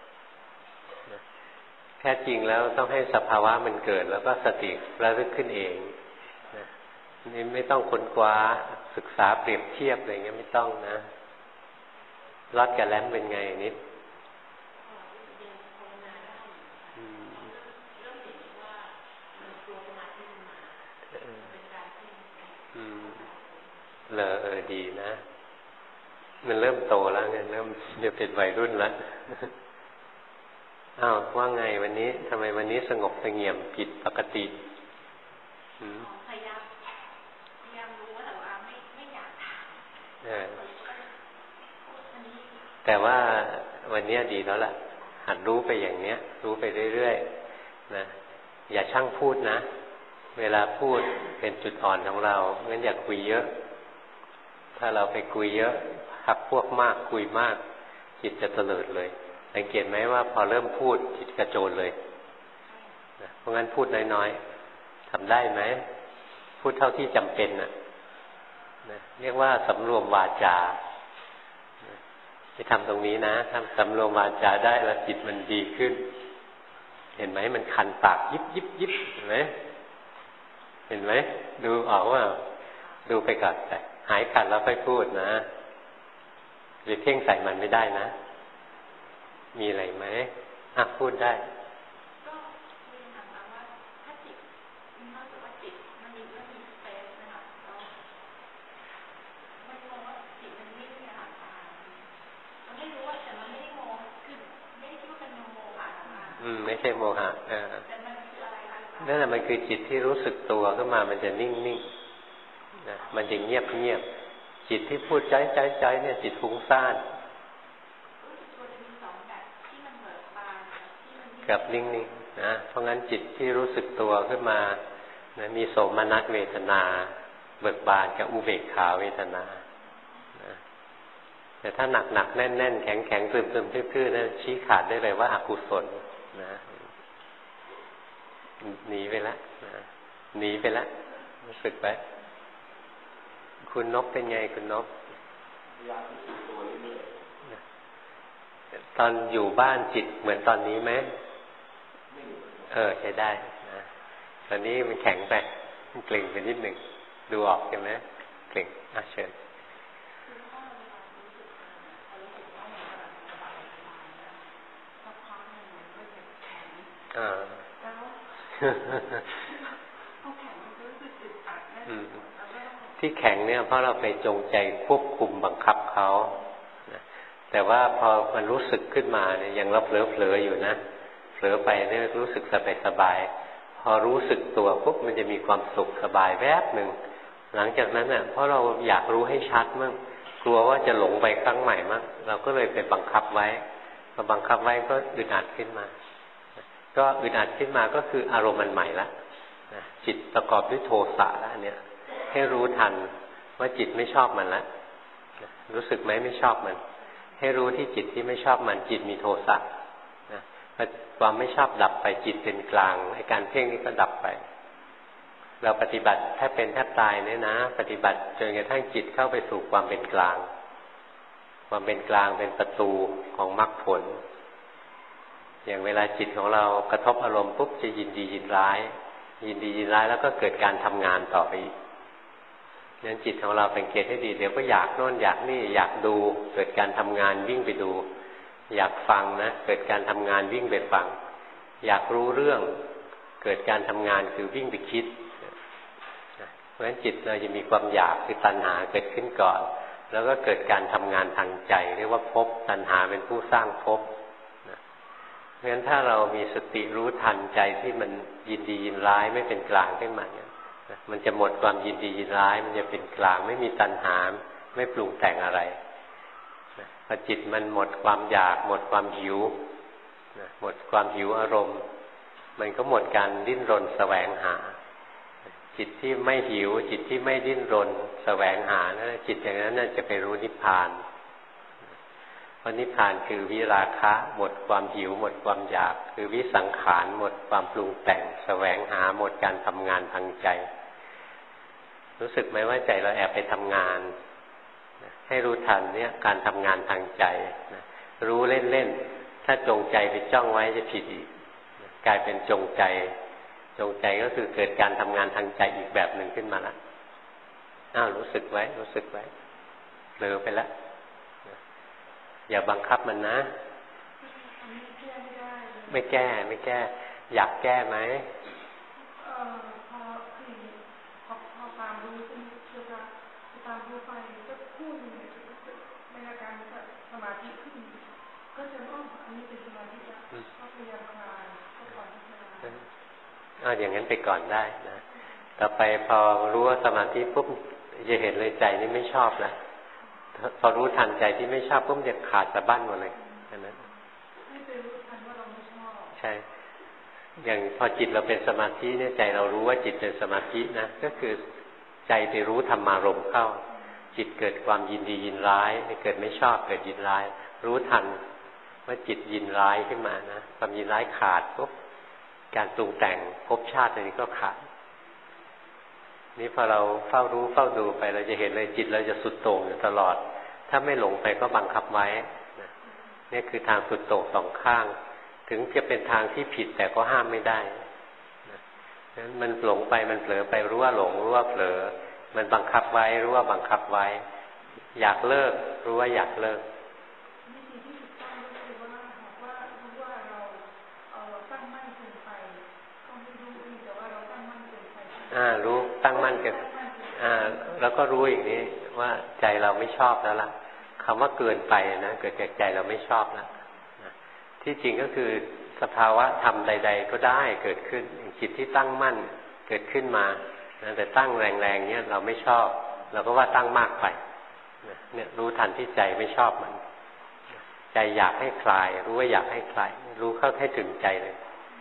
แท้จริงแล้วต้องให้สภาวะมันเกิดแล้วก็สติระลึกขึ้นเองนี่ไม่ต้องค้นคว้าศึกษาเปรียบเทียบอะไรเงี้ยไม่ต้องนะรอดกับแลมเป็นไงนิดดีนะมันเริ่มโตแล้วไงเริ่มจะเป็นวัยรุ่นแล้วอ้าวว่าไงวันนี้ทำไมวันนี้สงบเสงี่ยมผิดปกติพยายามรู้แต่ว่าไม่อยากถามแต่ว่าวันนี้ดีแล้วล่ะหัดรู้ไปอย่างเนี้ยรู้ไปเรื่อยๆนะอย่าช่างพูดนะเวลาพูดเป็นจุดอ่อนของเรางั้นอย่าคุยเยอะถ้าเราไปคุยเยอะพักพวกมากคุยมากจิตจะเตลิดเลยสังเกตไหมว่าพอเริ่มพูดจิตกระโจนเลยนะเพราะงั้นพูดน้อยๆทำได้ไหมพูดเท่าที่จำเป็นนะเรียกว่าสำรวมวาจาที่ทำตรงนี้นะทำสำรวมวาจาได้แล้วจิตมันดีขึ้นเห็นไหมมันคันปากยิบยิบยิบเห็นไหมเห็นไหมดูออกว่าดูไปก่อนแต่หายคันแล้วค่อยพูดนะหรือเพ่งใส่มันไม่ได้นะมีอะไรไหมพูดได้ก็เรียนถามว่าถ้าจิตรู้สึกว่าจิตมันมีสเปซนะคะมันมองว่าจิตมันนิ่งเนี่ยค่ะมันไม่รู้ว่าแต่มันไม่ได้โมคือไม่ได้คิดว่าเป็นโมหะไม่ใช่โมหะแต่มันคืออะไรคะนั่นแหละมันคือจิตที่รู้สึกตัวขึ้นมามันจะนิ่งๆนะมันจะเงียบเงียบจิตที่พูดใจเนี่ยจิตฟุ้งซ่านกับนิ่งๆนะเพราะงั้นจิตที่รู้สึกตัวขึ้นมานะมีโสมนัสเวทนาเบิกบานกับอุเบกขาเวทนานะแต่ถ้าหนักๆแน่นๆแข็งๆตึมๆทื่อๆนะชี้ขาดได้เลยว่าอกุศลนะหนีไปแล้วนะหนีไปแล้วรู้สึกไหมคุณนกเป็นไงคุณนกตอนอยู่บ้านจิตเหมือนตอนนี้ไหมใช้ได้นะตอนนี้มันแข็งไปมันเกร็งไปนิดหนึ่งดูออกใช่ไหมเกร็งเชิญที่แข็งเนี่ยเพราะเราไปจงใจควบคุมบังคับเขาแต่ว่าพอมันรู้สึกขึ้นมาเนี่ยยังรับเผลออยู่นะผลอไปเนี่ยรู้สึกสบายพอรู้สึกตัวปุ๊บมันจะมีความสุขสบายแวบหนึ่งหลังจากนั้นน่ะเพราะเราอยากรู้ให้ชัดมั่งกลัวว่าจะหลงไปครั้งใหม่มั่งเราก็เลยไปบังคับไว้พอบังคับไว้ก็อึดอัดขึ้นมาก็อึดอัดขึ้นมาก็คืออารมณ์มันใหม่ละจิตประกอบด้วยโทสะแล้วเนี่ยให้รู้ทันว่าจิตไม่ชอบมันละรู้สึกไหมไม่ชอบมันให้รู้ที่จิตที่ไม่ชอบมันจิตมีโทสะความไม่ชอบดับไปจิตเป็นกลางไอ้การเพ่งนี้ก็ดับไปเราปฏิบัติแทบเป็นแทบตายเนี่ยนะปฏิบัติจนกระทั่งจิตเข้าไปสู่ความเป็นกลางความเป็นกลางเป็นประตูของมรรคผลอย่างเวลาจิตของเรากระทบอารมณ์ปุ๊บจะยินดียินร้ายยินดียินร้ายแล้วก็เกิดการทำงานต่อไปอีกงั้นจิตของเราสังเกตให้ดีเดี๋ยวก็อยากโน่นอยากนี่อยากดูเกิดการทำงานวิ่งไปดูอยากฟังนะเกิดการทำงานวิ่งไปฟังอยากรู้เรื่องเกิดการทำงานคือวิ่งไปคิดเพราะฉะนั้นจิตเราจะมีความอยากคือตัณหาเกิดขึ้นก่อนแล้วก็เกิดการทำงานทางใจเรียกว่าภพตัณหาเป็นผู้สร้างภพเพราะฉะนั้นถ้าเรามีสติรู้ทันใจที่มันยินดียินร้ายไม่เป็นกลางขึ้นมาเนี่ยมันจะหมดความยินดียินร้ายมันจะเป็นกลางไม่มีตัณหาไม่ปรุงแต่งอะไรพอจิตมันหมดความอยากหมดความหิวหมดความหิวอารมณ์มันก็หมดการดิ้นรนแสวงหาจิตที่ไม่หิวจิตที่ไม่ดิ้นรนแสวงหานะจิตอย่างนั้นน่าจะไปรู้นิพพานเพราะนิพพานคือวิราคะหมดความหิวหมดความอยากคือวิสังขารหมดความปรุงแต่งแสวงหาหมดการทำงานทางใจรู้สึกไหมว่าใจเราแอบไปทำงานให้รู้ทันเนี่ยการทำงานทางใจรู้เล่นๆถ้าจงใจไปจ้องไว้จะผิดอีกกลายเป็นจงใจจงใจก็คือเกิดการทำงานทางใจอีกแบบหนึ่งขึ้นมาละรู้สึกไว้รู้สึกไว้เผลอไปแล้วอย่าบังคับมันนะไม่แก้อยากแก้ไหมตามทั่วไปก็พูดในอาการสมาธิขึ้นก็จะว่าอันนี้เป็นสมาธิแล้วก็พยายามคลายก็ปล่อยให้คลายอย่างนั้นไปก่อนได้นะต่อไปพอรู้ว่าสมาธิปุ๊บจะเห็นเลยใจนี่ไม่ชอบแล้วพอรู้ทันใจที่ไม่ชอบปุ๊บจะขาดสะบั้นหมดเลยอันนั้นให้ไปรู้ทันว่าเราไม่ชอบใช่อย่างพอจิตเราเป็นสมาธิเนี่ยใจเรารู้ว่าจิตเป็นสมาธินะก็คือใจไปรู้ธรรมารมณ์เข้าจิตเกิดความยินดียินร้ายเกิดไม่ชอบเกิดยินร้ายรู้ทันว่าจิตยินร้ายขึ้นมานะความยินร้ายขาดปุ๊บการปรุงแต่งภพชาติอันนี้ก็ขาดนี่พอเราเฝ้ารู้เฝ้าดูไปเราจะเห็นเลยจิตเราจะสุดโต่งอยู่ตลอดถ้าไม่หลงไปก็บังคับไว้นี่คือทางสุดโต่งสองข้างถึงจะเป็นทางที่ผิดแต่ก็ห้ามไม่ได้นั้นมันหลงไปมันเผลอไปรู้ว่าหลงรู้ว่าเผลอมันบังคับไว้รู้ว่าบังคับไว้อยากเลิกรู้ว่าอยากเลิกวิธีที่ถูกต้องก็คือว่าหากว่ารู้ว่าเราตั้งมั่นเกินไปก็ไม่รู้แต่ว่าเราตั้งมั่นเกินไปรู้ตั้งมั่นเกินแล้วก็รู้อีกนี้ว่าใจเราไม่ชอบแล้วล่ะคำว่าเกินไปนะเกิดจากใจเราไม่ชอบแล้วที่จริงก็คือสภาวะธรรมใดๆก็ได้เกิดขึ้นจิตที่ตั้งมั่นเกิดขึ้นมาแต่ตั้งแรงๆเนี่ยเราไม่ชอบเราก็ว่าตั้งมากไปเนี่ยรู้ทันที่ใจไม่ชอบมันใจอยากให้คลายรู้ว่าอยากให้คลายรู้เข้าให้ถึงใจเลย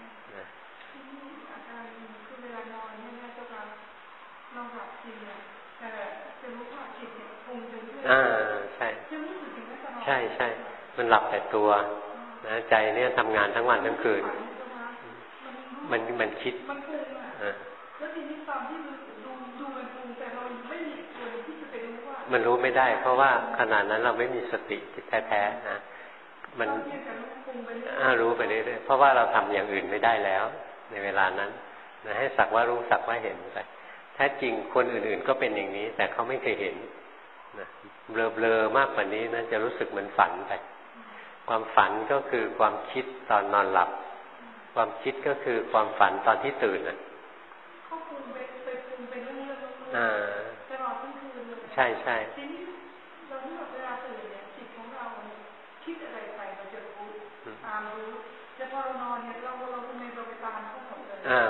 อาการคือเวลานอนเนี่ยนะเจ้าค่ะนอนหลับจริงแต่จะรู้ว่าจิตเนี่ยคงจะเรื่อยใช่ใช่มันหลับแต่ตัวนะใจเนี่ยทำงานทั้งวันทั้งคืนมันคิดแล้วทีนี้ตอนที่ดูมันปรุงแต่เราไม่มีตัวที่จะไปรู้ว่ามันรู้ไม่ได้เพราะว่าขนาดนั้นเราไม่มีสติแท้ๆนะมันรู้ไปเรื่อยๆเพราะว่าเราทำอย่างอื่นไม่ได้แล้วในเวลานั้นนะให้สักว่ารู้สักว่าเห็นไปแท้จริงคนอื่นๆก็เป็นอย่างนี้แต่เขาไม่เคยเห็นนะเบลอๆมากกว่านี้นะจะรู้สึกเหมือนฝันไปความฝันก็คือความคิดตอนนอนหลับความคิดก็คือความฝันตอนที่ตื่นเขาปรุงไปปรุงไปเรื่องตลอดทั้งคืนเลยใช่ทีนี้เราที่เวลาตื่นเนี่ยจิตของเราคิดอะไรไปเราจะรู้ตามรู้แต่พอเรานอนเนี่ยเรา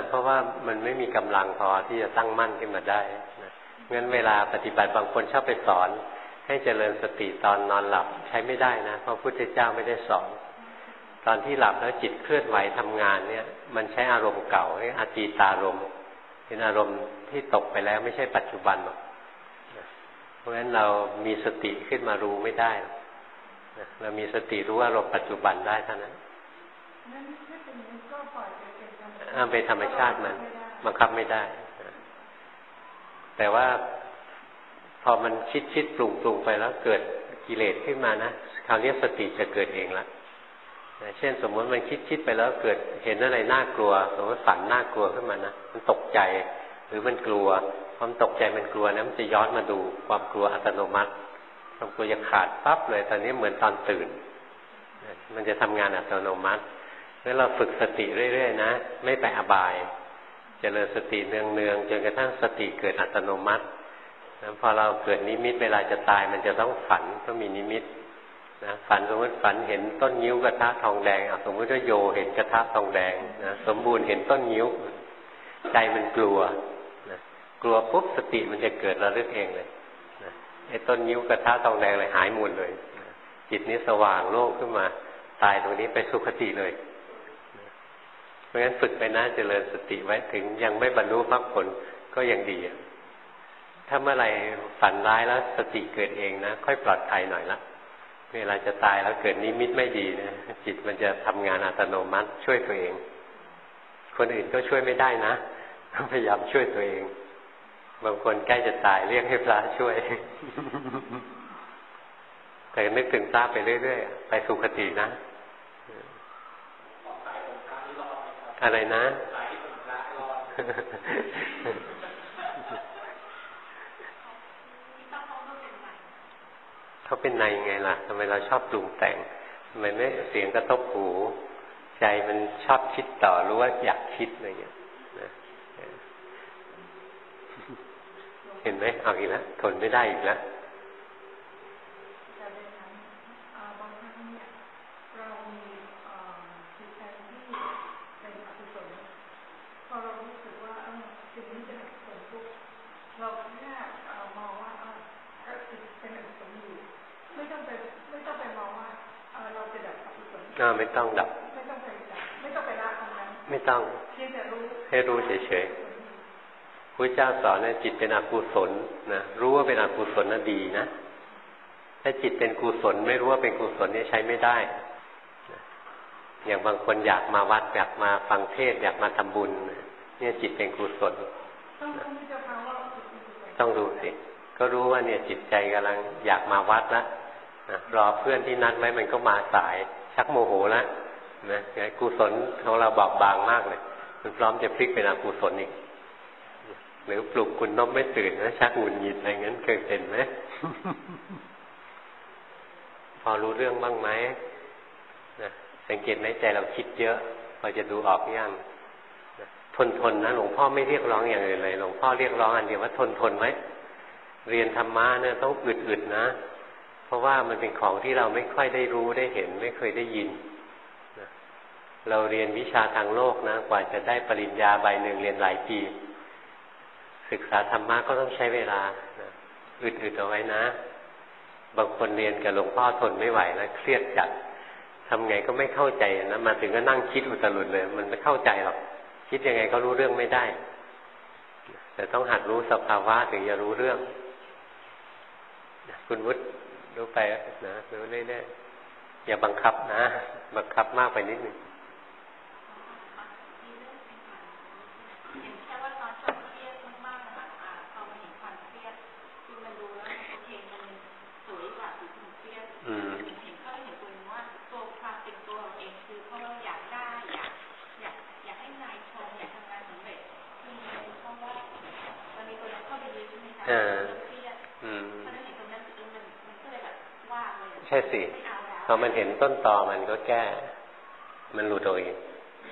เพราะว่ามันไม่มีกำลังพอที่จะตั้งมั่นขึ้นมาได้นะงั้นเวลาปฏิบัติบางคนชอบไปสอนให้เจริญสติตอนนอนหลับใช้ไม่ได้นะเพราะพระพุทธเจ้าไม่ได้สอนตอนที่หลับแล้วจิตเคลื่อนไหวทำงานเนี่ยมันใช้อารมณ์เก่าเรียกอตีตารมณ์เป็นอารมณ์ที่ตกไปแล้วไม่ใช่ปัจจุบันหรอกเพราะฉะนั้นเรามีสติขึ้นมารู้ไม่ได้เรามีสติรู้อารมณ์ปัจจุบันได้เท่านั้นเป็นธรรมชาติมันบังคับไม่ได้แต่ว่าพอมันคิดปรุงไปแล้วเกิดกิเลสขึ้นมานะคราวนี้สติจะเกิดเองละเช่นสมมติมันคิดไปแล้วเกิดเห็นอะไรน่ากลัวสมมติฝันน่ากลัวขึ้นมานะมันตกใจหรือมันกลัวความตกใจมันกลัวนะมันจะย้อนมาดูความกลัวอัตโนมัติความกลัวจะขาดปั๊บเลยตอนนี้เหมือนตอนตื่นมันจะทำงานอัตโนมัติแล้วเราฝึกสติเรื่อยๆนะไม่ไปอบายเจริญสติเนืองๆจนกระทั่งสติเกิดอัตโนมัตินะพอเราเกิดนิมิตเวลาจะตายมันจะต้องฝันต้องมีนิมิตนะฝันสมมติฝันเห็นต้นงิ้วกระทะทองแดงสมมติว่าโยเห็นกระทะทองแดงนะสมบูรณ์เห็นต้นงิ้วใจมันกลัวนะกลัวปุ๊บสติมันจะเกิดระลึกเองเลยนะไอ้ต้นงิ้วกระทะทองแดงเลยหายหมดเลยนะจิตนี้สว่างโล่งขึ้นมาตายตรงนี้ไปสุคติเลยนะเพราะฉะนั้นฝึกไปนะเจริญสติไว้ถึงยังไม่บรรลุมรรคผลก็ยังดีถ้าเมื่อไหร่ฝันร้ายแล้วสติเกิดเองนะค่อยปลอดภัยหน่อยละเวลาจะตายแล้วเกิดนิมิตไม่ดีนะจิตมันจะทำงานอัตโนมัติช่วยตัวเองคนอื่นก็ช่วยไม่ได้นะต้องพยายามช่วยตัวเองบางคนใกล้จะตายเรียกให้พระช่วย แต่นึกถึงพระไปเรื่อยๆไปสุคตินะอะไรนะเขาเป็นในไงล่ะทำไมเราชอบปรุงแต่งทำไมไม่เสียงกระทบหูใจมันชอบคิดต่อรู้ว่าอยากคิดอะไรเงี้ยนะเห็นไหมเอาอีกแล้วทนไม่ได้อีกแล้วไม่ต้องดับไม่ต้องไปละตรงนั้นไม่ต้องให้รู้เฉยๆพระเจ้าสอนเนี่ยจิตเป็นอกุศลนะรู้ว่าเป็นอกุศลน่ะดีนะถ้าจิตเป็นกุศลไม่รู้ว่าเป็นกุศลนี่ใช้ไม่ได้อย่างบางคนอยากมาวัดอยากมาฟังเทศน์อยากมาทำบุญเนี่ยจิตเป็นกุศลต้องดูสิก็รู้ว่าเนี่ยจิตใจกำลังอยากมาวัดแล้วรอเพื่อนที่นัดไว้มันก็มาสายชักโมโหแล้วนะกุศลของเราบอบบางมากเลยมันพร้อมจะพลิกเป็นอกุศลอีกหรือปลุกคุณนกไม่ตื่นนะชักหงุดหงิดอะไรงั้นเคยเป็นไหม พอรู้เรื่องบ้างไหมนะสังเกตไหมใจเราคิดเยอะพอจะดูออกยังทนนะหลวงพ่อไม่เรียกร้องอย่างอื่นเลยหลวงพ่อเรียกร้องอันเดียวว่าทนไว้เรียนธรรมะเนี่ยต้องอึดๆนะเพราะว่ามันเป็นของที่เราไม่ค่อยได้รู้ได้เห็นไม่เคยได้ยินเราเรียนวิชาทางโลกนะกว่าจะได้ปริญญาใบหนึ่งเรียนหลายปีศึกษาธรรมะก็ต้องใช้เวลาอึดๆเอาไว้นะบางคนเรียนกับหลวงพ่อทนไม่ไหวแล้วเครียดจัดทำไงก็ไม่เข้าใจนะมาถึงก็นั่งคิดอุตลุดเลยมันไม่เข้าใจหรอกคิดยังไงก็รู้เรื่องไม่ได้แต่ต้องหัดรู้สภาวะถึงจะรู้เรื่องคุณวุฒิรู้ไปนะรู้เรื่อยๆอย่าบังคับนะบังคับมากไปนิดนึงใช่สิพอมันเห็นต้นตอมันก็แก้มันหลุดออกเอง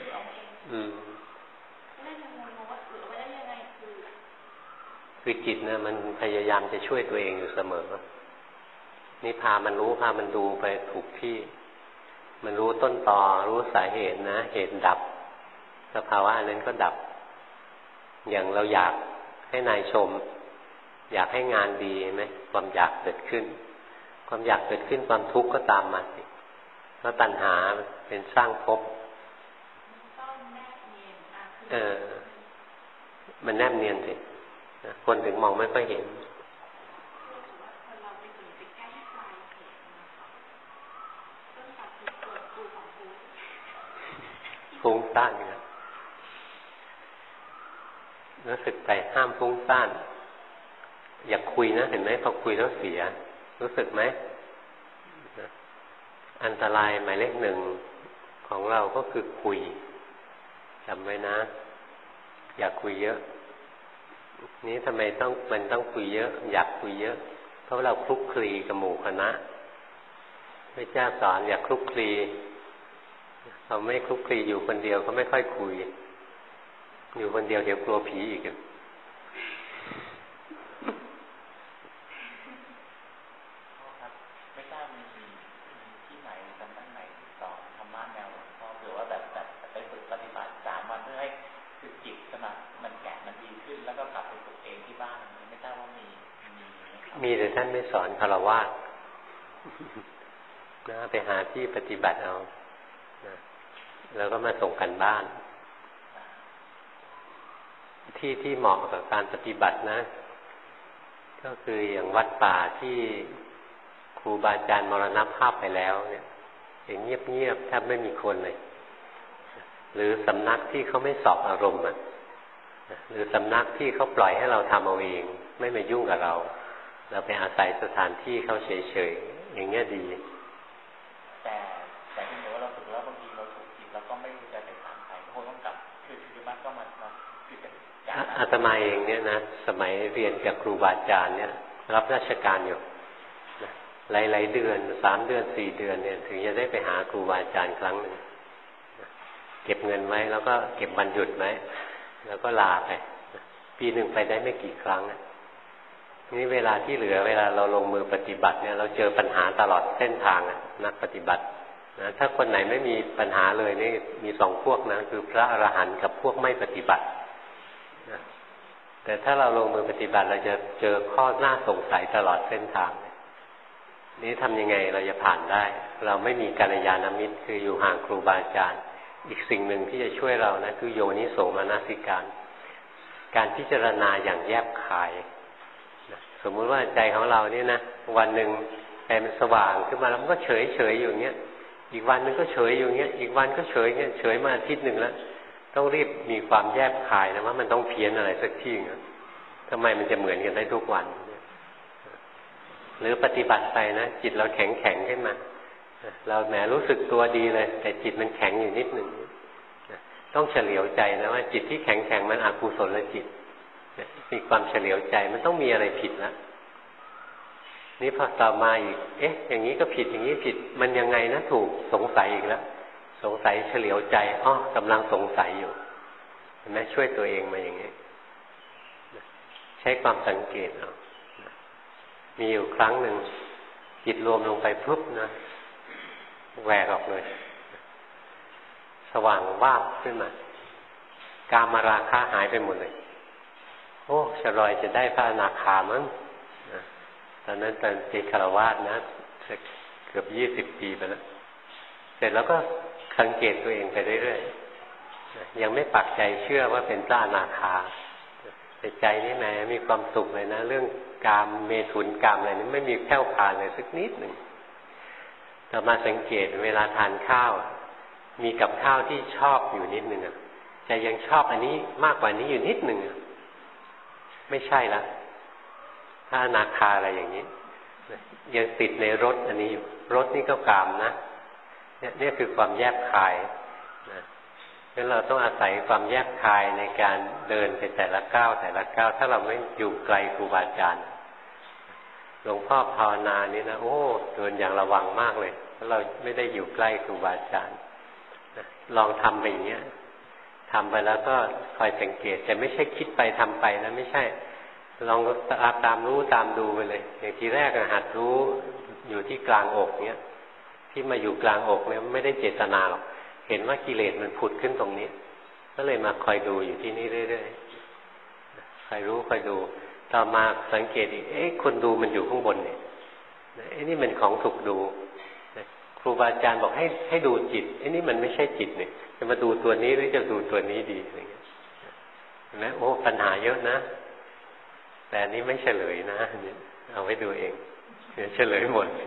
คือจิตเนี่ยมันพยายามจะช่วยตัวเองอยู่เสมอนี่พามันรู้พามันดูไปถูกที่มันรู้ต้นตอรู้สาเหตุนะเหตุดับสภาวะนั้นก็ดับอย่างเราอยากให้นายชมอยากให้งานดีไหมความอยากเกิดขึ้นความอยากเกิดขึ้นความทุกข์ก็ตามมาสิเพราะตัณหาเป็นสร้างภพมันแนบเนียนสิคนถึงมองไม่ค่อยเห็นฟุ้งซ่านนะรู้สึกใจห้ามฟุ้งซ่านอย่าคุยนะเห็นไหมพอคุยแล้วเสียรู้สึกไหมอันตรายหมายเลขหนึ่งของเราก็คือคุยจำไว้นะอย่าคุยเยอะนี้ทำไมมันต้องคุยเยอะอยากคุยเยอะเพราะเราคลุกคลีกับหมู่คณะพระเจ้าสอนอย่าคลุกคลีเราไม่คลุกคลีอยู่คนเดียวก็ไม่ค่อยคุยอยู่คนเดียวเดี๋ยวกลัวผีอีกไม่ทราบมีที่ไหนตำแหน่งไหนสอนธรรมะแนวหลวงพ่อหรือว่าแบบไปฝึกปฏิบัติ3 วันเพื่อให้คือจิตสมาธิมันแก่มันดีขึ้นแล้วก็กลับไปฝึกเองที่บ้านไม่ทราบว่ามีแต่ท่านไม่สอนฆราวาสนะไปหาที่ปฏิบัติเอานะแล้วก็มาส่งกันบ้านที่เหมาะกับการปฏิบัตินะก็คืออย่างวัดป่าที่ครูบาอาจารย์มรณภาพไปแล้วเนี่ยอย่างเงียบๆแทบไม่มีคนเลยหรือสำนักที่เขาไม่สอบอารมณ์หรือสำนักที่เขาปล่อยให้เราทำเอาเองไม่มายุ่งกับเราไปอาศัยสถานที่เขาเฉยๆอย่างเงี้ยดีแต่ที่บอกว่าเราฝึกแล้วบางทีเราถูกจิตเราก็ไม่รู้จะไปถามใครก็คงต้องกลับคือมันก็มาคืออาตมาเองเนี่ยนะสมัยเรียนกับครูบาอาจารย์เนี่ยรับราชการอยู่หลายๆเดือน3 เดือน 4 เดือนเนี่ยถึงจะได้ไปหาครูบาอาจารย์ครั้งหนึ่งเก็บเงินไว้แล้วก็เก็บวันหยุดไว้แล้วก็ลาไปปีหนึ่งไปได้ไม่กี่ครั้งนี่เวลาที่เหลือเวลาเราลงมือปฏิบัติเนี่ยเราเจอปัญหาตลอดเส้นทางนักปฏิบัตินะถ้าคนไหนไม่มีปัญหาเลยนี่มี2 พวกนะคือพระอรหันต์กับพวกไม่ปฏิบัตินะแต่ถ้าเราลงมือปฏิบัติเราจะเจอข้อน่าสงสัยตลอดเส้นทางนี้ทำยังไงเราจะผ่านได้เราไม่มีกัลยาณมิตรคืออยู่ห่างครูบาอาจารย์อีกสิ่งหนึ่งที่จะช่วยเรานะคือโยนิโสมนสิการพิจารณาอย่างแยบคายสมมุติว่าใจของเราเนี่ยนะวันหนึ่งใจมันสว่างขึ้นมาแล้วมันก็เฉยอยู่อย่างเงี้ยอีกวันนึงก็เฉยอยู่อย่างเงี้ยอีกวันก็เฉยเงี้ยเฉยมาอาทิตย์หนึ่งแล้วต้องรีบมีความแยบคายนะว่ามันต้องเพี้ยนอะไรสักที่นึงทำไมมันจะเหมือนกันได้ทุกวันหรือปฏิบัติไปนะจิตเราแข็งขึ้นมาเราแหมรู้สึกตัวดีเลยแต่จิตมันแข็งอยู่นิดหนึ่งต้องเฉลียวใจนะว่าจิตที่แข็งมันอกุศลจิตมีความเฉลียวใจมันต้องมีอะไรผิดแล้วนี่พอต่อมาอีกอย่างนี้ก็ผิดอย่างนี้ผิดมันยังไงนะถูกสงสัยอีกแล้วสงสัยเฉลียวใจกำลังสงสัยอยู่เห็นไหมช่วยตัวเองมาอย่างนี้ใช้ความสังเกตเอามีอยู่ครั้งหนึ่งจิตรวมลงไปปุ๊บนะแหวกออกเลยสว่างวาบขึ้นมากามราคะหายไปหมดเลยโอ้ฉลอยจะได้พระอนาคามั้งตอนนั้นตอนเป็นฆราวาสนะเกือบ20 ปีไปแล้วเสร็จแล้วก็สังเกตตัวเองไปเรื่อยๆยังไม่ปักใจเชื่อว่าเป็นพระอนาคาแต่ใจนี่แหมมีความสุขเลยนะเรื่องกามเมถุนกามอะไรนี่ไม่มีแผ่วพานเลยสักนิดหนึ่งต่อมาสังเกตเวลาทานข้าวมีกับข้าวที่ชอบอยู่นิดหนึ่งใจยังชอบอันนี้มากกว่านี้อยู่นิดหนึ่งไม่ใช่ละถ้าอนาคาอะไรอย่างนี้ยังติดในรสอันนี้อยู่รสนี่ก็กามนะเนี่ยคือความแยบคายนะงั้นเราต้องอาศัยความแยบคายในการเดินไปแต่ละก้าวถ้าเราไม่อยู่ไกลครูบาอาจารย์หลวงพ่อภาวนานี่นะเดินอย่างระวังมากเลยเพราะเราไม่ได้อยู่ใกล้ครูบาอาจารย์ลองทำไปอย่างเงี้ยทำไปแล้วก็คอยสังเกตแต่ไม่ใช่คิดไปทำไปนะไม่ใช่ลองตามรู้ตามดูไปเลยอย่างทีแรกหัดรู้อยู่ที่กลางอกเนี้ยที่มาอยู่กลางอกเนี่ยไม่ได้เจตนาหรอกเห็นว่ากิเลสมันผุดขึ้นตรงนี้ก็เลยมาคอยดูอยู่ที่นี่เรื่อยคอยรู้คอยดูต่อมาสังเกตอีกคนดูมันอยู่ข้างบนเนี่ยนี่มันของถูกดูครูบาอาจารย์บอกให้ดูจิตนี่มันไม่ใช่จิตเนี่ยจะมาดูตัวนี้หรือจะดูตัวนี้ดีอะไรเงี้ยเห็นไหมโอ้ปัญหาเยอะนะแต่อันนี้ไม่เฉลยนะเอาไว้ดูเองเดี๋ยวเฉลยหมด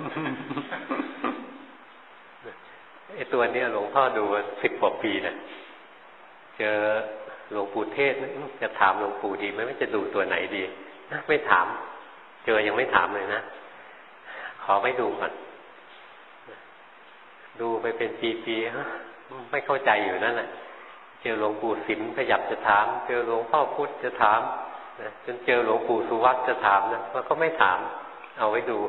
ตัวนี้หลวงพ่อดู10 กว่าปีนะเจอหลวงปู่เทศจะถามหลวงปู่ดีไหมว่าจะดูตัวไหนดีไม่ถามเจอยังไม่ถามเลยนะขอไปดูก่อนดูไปเป็นปีๆไม่เข้าใจอยู่นั่นแหละเจอหลวงปู่สิมขยับจะถามเจอหลวงพ่อพุธจะถามจนเจอหลวงปู่สุวัตจะถามนะมันก็ไม่ถามเอาไว้ดู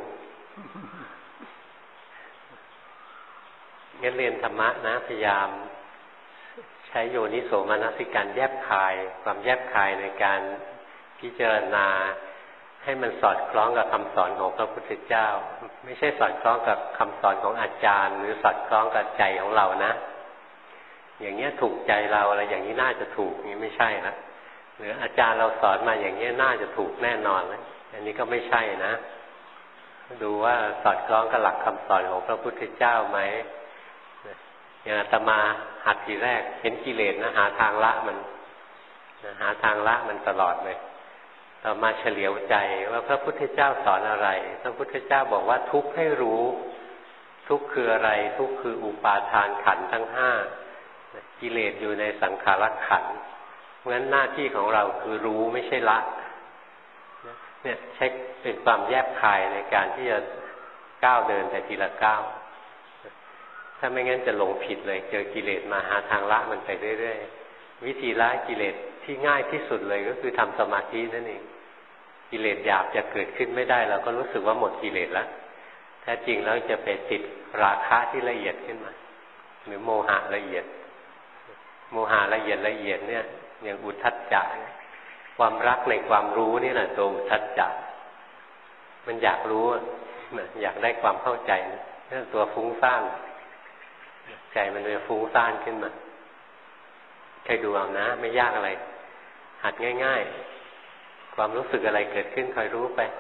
งั้นเรียนธรรมะนะพยายามใช้โยนิโสมนสิการแยบคายความแยบคายในการพิจารณาให้มันสอดคล้องกับคำสอนของพระพุทธเจ้าไม่ใช่สอดคล้องกับคำสอนของอาจารย์หรือสอดคล้องกับใจของเรานะอย่างเงี้ยถูกใจเราอะไรอย่างนี้น่าจะถูกนี้ไม่ใช่นะหรืออาจารย์เราสอนมาอย่างนี้น่าจะถูกแน่นอนนะอันนี้ก็ไม่ใช่นะดูว่าสอดคล้องกับหลักคำสอนของพระพุทธเจ้าไหมอย่างอาตมาหัดทีแรกเห็นกิเลสนะหาทางละมันหาทางละมันตลอดเลยต่อมาเฉลียวใจว่าพระพุทธเจ้าสอนอะไรพระพุทธเจ้าบอกว่าทุกข์ให้รู้ทุกข์คืออะไรทุกข์คืออุปาทานขันธ์ทั้ง5กิเลสอยู่ในสังขารขันธ์เพราะฉะนั้นหน้าที่ของเราคือรู้ไม่ใช่ละเนี่ยใช้เป็นความแยบคายในการที่จะก้าวเดินแต่ทีละก้าวถ้าไม่งั้นจะหลงผิดเลยเจอกิเลสมาหาทางละมันไปเรื่อยๆวิธีละกิเลสที่ง่ายที่สุดเลยก็คือทำสมาธินั่นเองกิเลสหยาบจะเกิดขึ้นไม่ได้เราก็รู้สึกว่าหมดกิเลสแล้วแท้จริงแล้วจะไปติดราคะที่ละเอียดขึ้นมาหรือโมหะละเอียดโมหะละเอียดเนี่ยอย่างอุทธัจจะความรักในความรู้นี่แหละตัวอุทธัจจะมันอยากรู้อยากได้ความเข้าใจนั่นตัวฟุ้งซ่านใจมันจะฟุ้งซ่านขึ้นมาใครดูเอานะไม่ยากอะไรหัดง่ายๆความรู้สึกอะไรเกิดขึ้นคอยรู้ไป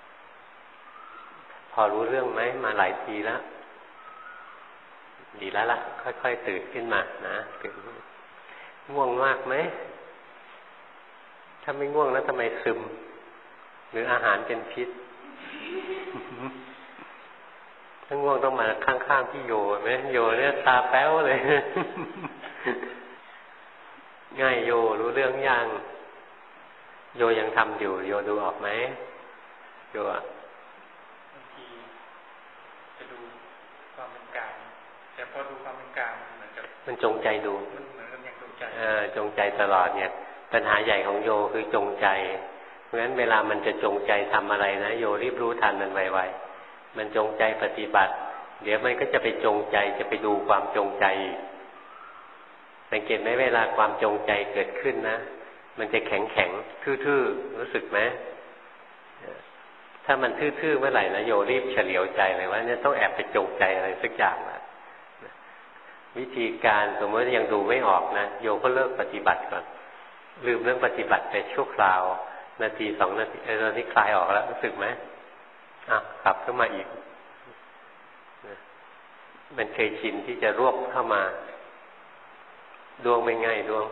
พอรู้เรื่องไหมมาหลายทีแล้วดีแล้วล่ะค่อยๆตื่นขึ้นมานะตื่นง่วงมากไหมถ้าไม่ง่วงแล้วทำไมซึมหรืออาหารเป็นพิษถ้าง่วงต้องมาข้างๆพี่โยไหมโยเนี่ยตาแป๊วเลยง่ายโยรู้เรื่องยังโยยังทำอยู่โยดูออกไหมโยบางทีจะดูความเป็นกลางแต่พอดูความเป็นกลางเหมือนกับมันจงใจดูมันเหมือนกับยังจงใจจงใจตลอดเนี่ยปัญหาใหญ่ของโยคือจงใจเพราะฉะนั้นเวลามันจะจงใจทำอะไรนะโยรีบรู้ทันมันไวๆมันจงใจปฏิบัติเดี๋ยวมันก็จะไปจงใจจะไปดูความจงใจสังเกตไหมเวลาความจงใจเกิดขึ้นนะมันจะแข็งทื่อๆรู้สึกไหมถ้ามันทื่อๆเมื่อไหร่นะโยรีบเฉลียวใจเลยว่าเนี่ยต้องแอบไปจงใจอะไรสักอย่างนะวิธีการสมมติยังดูไม่ออกนะโยก็เลิกปฏิบัติก่อนลืมเรื่องปฏิบัติไปชั่วคราวนาที2 นาทีตอนนี้คลายออกแล้วรู้สึกไหมกลับขึ้นมาอีกมันเคยชินที่จะรวบเข้ามาดวงไม่ง่ายดวง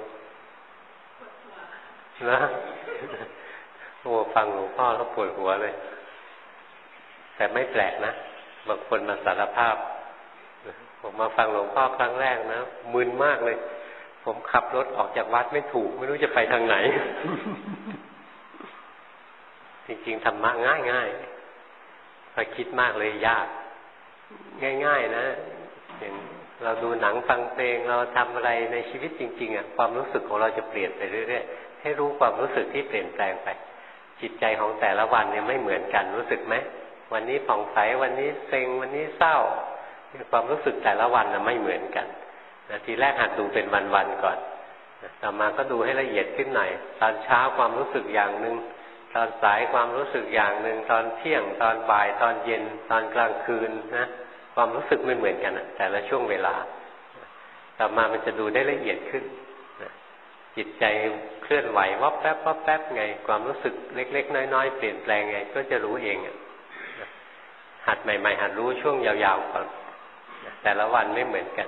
นะโอ้ฟังหลวงพ่อแล้วปวดหัวเลยแต่ไม่แปลกนะบางคนมาสารภาพผมมาฟังหลวงพ่อครั้งแรกนะมึนมากเลยผมขับรถออกจากวัดไม่ถูกไม่รู้จะไปทางไหน จริงๆธรรมะง่ายๆพอคิดมากเลยยากง่ายๆนะอย่างเราดูหนังฟังเพลงเราทำอะไรในชีวิตจริงๆความรู้สึกของเราจะเปลี่ยนไปเรื่อยๆให้รู้ความรู้สึกที่เปลี่ยนแปลงไปจิตใจของแต่ละวันเนี่ยไม่เหมือนกันรู้สึกไหมวันนี้ผ่องใสวันนี้เซ็งวันนี้เศร้าความรู้สึกแต่ละวันไม่เหมือนกันทีแรกหัดดูเป็นวันๆก่อนต่อมาก็ดูให้ละเอียดขึ้นหน่อยตอนเช้าความรู้สึกอย่างนึงตอนสายความรู้สึกอย่างนึงตอนเที่ยงตอนบ่ายตอนเย็นตอนกลางคืนนะความรู้สึกไม่เหมือนกันแต่ละช่วงเวลาต่อมามันจะดูได้ละเอียดขึ้นจิตใจเคลื่อนไหววับแป๊บวับแป๊บไงความรู้สึกเล็กๆน้อยๆเปลี่ยนแปลงไงก็จะรู้เองหัดใหม่ๆหัดรู้ช่วงยาวๆก่อนแต่ละวันไม่เหมือนกัน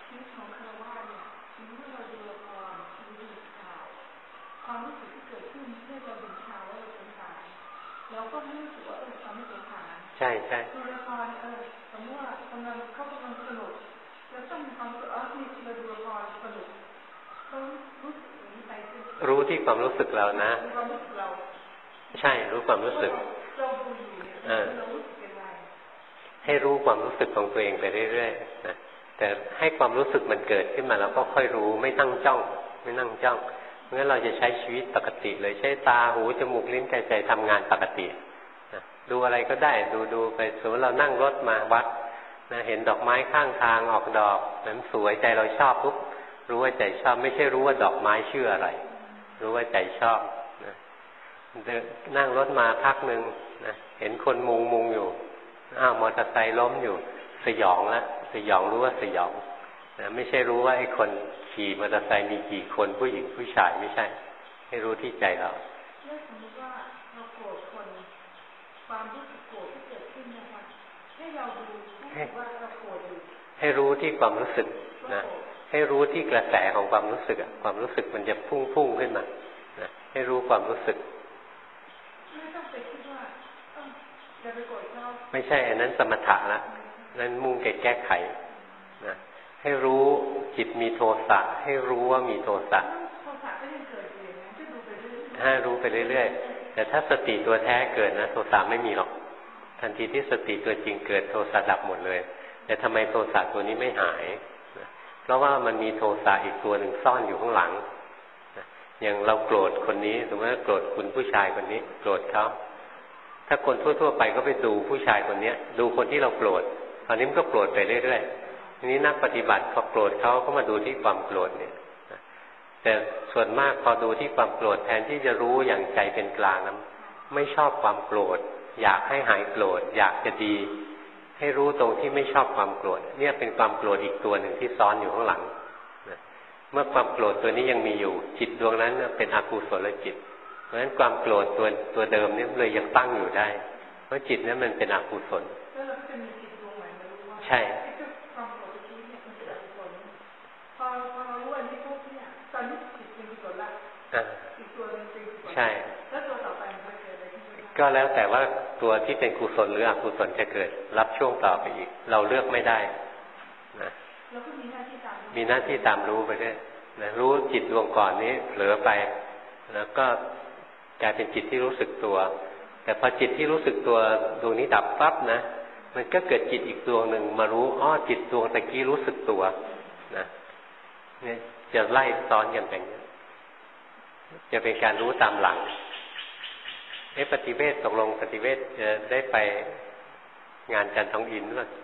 ความรู้สึกที่เกิดขึ้นเมื่อเราดูข่าวว่าเราสงสารเราก็ไม่รู้สึกว่าเราไม่สงสารใช่ใช่ดูละครสมมติว่ากำลังสนุกแล้วต้องมีความรู้สึกนี่เราดูละครสนุกต้องรู้สึกอย่างนี้ไปรู้ที่ความรู้สึกเรานะความรู้สึกเราใช่รู้ความรู้สึกเราดูอยู่เรารู้สึกยังไงให้รู้ความรู้สึกของตัวเองไปเรื่อยๆนะแต่ให้ความรู้สึกมันเกิดขึ้นมาแล้วก็ค่อยรู้ไม่ตั้งจ้องไม่นั่งจ้องงั้นเราจะใช้ชีวิตปกติเลยใช้ตาหูจมูกลิ้นกายใจทำงานปกตินะดูอะไรก็ได้ดูไปสมมติเรานั่งรถมาวัดนะเห็นดอกไม้ข้างทางออกดอกนั้นสวยใจเราชอบปุ๊บรู้ว่าใจชอบไม่ใช่รู้ว่าดอกไม้ชื่ออะไรรู้ว่าใจชอบนะนั่งรถมาพักนึงนะเห็นคนมุงอยู่มอเตอร์ไซค์ล้มอยู่สยองละสยองรู้ว่าสยองนะไม่ใช่รู้ว่าไอ้คนขี่มอเตอร์ไซค์มีกี่คนผู้หญิงผู้ชายไม่ใช่ให้รู้ที่ใจเราแล้วสมมติว่าเราโกรธคนความรู้สึกโกรธที่เกิดขึ้นนะคะให้เราดูว่าเราโกรธอยู่ให้รู้ที่ความรู้สึกนะให้รู้ที่กระแสของความรู้สึกความรู้สึกมันจะพุ่งขึ้นมานะให้รู้ความรู้สึกไม่ต้องไปคิดว่าอย่าไปโกรธเขาไม่ใช่อันนั้นสมถะละนั้นมุ่งแก้ไขนะให้รู้จิตมีโทสะให้รู้ว่ามีโทสะโทสะก็ยังเกิดอยู่นะจะดูไปเรื่อยๆถ้ารู้ไปเรื่อยๆแต่ถ้าสติตัวแท้เกิดนะโทสะไม่มีหรอกทันทีที่สติตัวจริงเกิดโทสะดับหมดเลยแต่ทำไมโทสะตัวนี้ไม่หายนะเพราะว่ามันมีโทสะอีกตัวหนึ่งซ่อนอยู่ข้างหลังนะอย่างเราโกรธคนนี้สมมติว่าโกรธคุณผู้ชายคนนี้โกรธเขาถ้าคนทั่วๆไปก็ไปดูผู้ชายคนนี้ดูคนที่เราโกรธตอนนี้มันก็โกรธไปเรื่อยๆทีนี้นักปฏิบัติพอโกรธเขาก็มาดูที่ความโกรธเนี่ยแต่ส่วนมากพอดูที่ความโกรธแทนที่จะรู้อย่างใจเป็นกลางนั้นไม่ชอบความโกรธอยากให้หายโกรธอยากจะดีให้รู้ตรงที่ไม่ชอบความโกรธเนี่ยเป็นความโกรธอีกตัวหนึ่งที่ซ้อนอยู่ข้างหลังเมื่อความโกรธตัวนี้ยังมีอยู่จิตดวงนั้นเป็นอกุศลจิตเพราะฉะนั้นความโกรธตัวเดิมนี่เลยยังตั้งอยู่ได้เพราะจิตนั้นมันเป็นอกุศลใช่ความโกรธที่เนี่ยมันเป็นอกุศลพอเรารู้อันนี้ปุ๊บเนี่ยตอนนี้จิตเป็นกุศลละอีกตัวนึงเป็นกุศลใช่แล้วตัวต่อไปมันเกิดอะไรขึ้นก็แล้วแต่ว่าตัวที่เป็นกุศลหรืออกุศลจะเกิดรับช่วงต่อไปอีกเราเลือกไม่ได้นะแล้วก็มีหน้าที่ตามรู้ไปด้วยนะรู้จิตดวงก่อนนี้เผลอไปแล้วก็กลายเป็นจิตที่รู้สึกตัวแต่พอจิตที่รู้สึกตัวดวงนี้ดับปั๊บนะมันก็เกิดจิตอีกดวงหนึ่งมารู้จิตดวงตะกี้รู้สึกตัวนะเนี่ยจะไล่ซ้อนกันแบบนี้จะเป็นการรู้ตามหลังปฏิเวทตกลงปฏิเวทจะได้ไปงานจันทองอินหรือเปล่า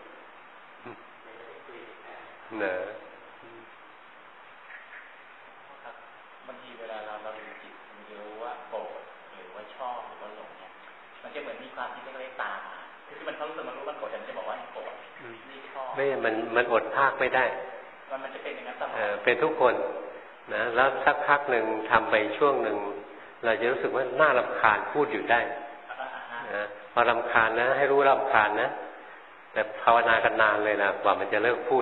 เนอะบางทีเวลาเราดูจิตมันจะรู้ว่าโกรธหรือว่าชอบหรือว่าหลงเนี่ยมันจะเหมือนมีความคิดเล็กๆตามมาคือมันเขารู้สึกมันรู้มันโกรธแต่จะบอกว่าโกรธนี่ชอบไม่มันอดภาคไม่ได้มันจะเป็นอย่างนั้นตลอดเป็นทุกคนนะแล้วสักพักหนึ่งทำไปช่วงหนึ่งเราจะรู้สึกว่าน่ารำคาญพูดอยู่ได้นะพอรำคาญนะให้รู้รำคาญนะแต่ภาวนากันนานเลยนะกว่ามันจะเลิกพูด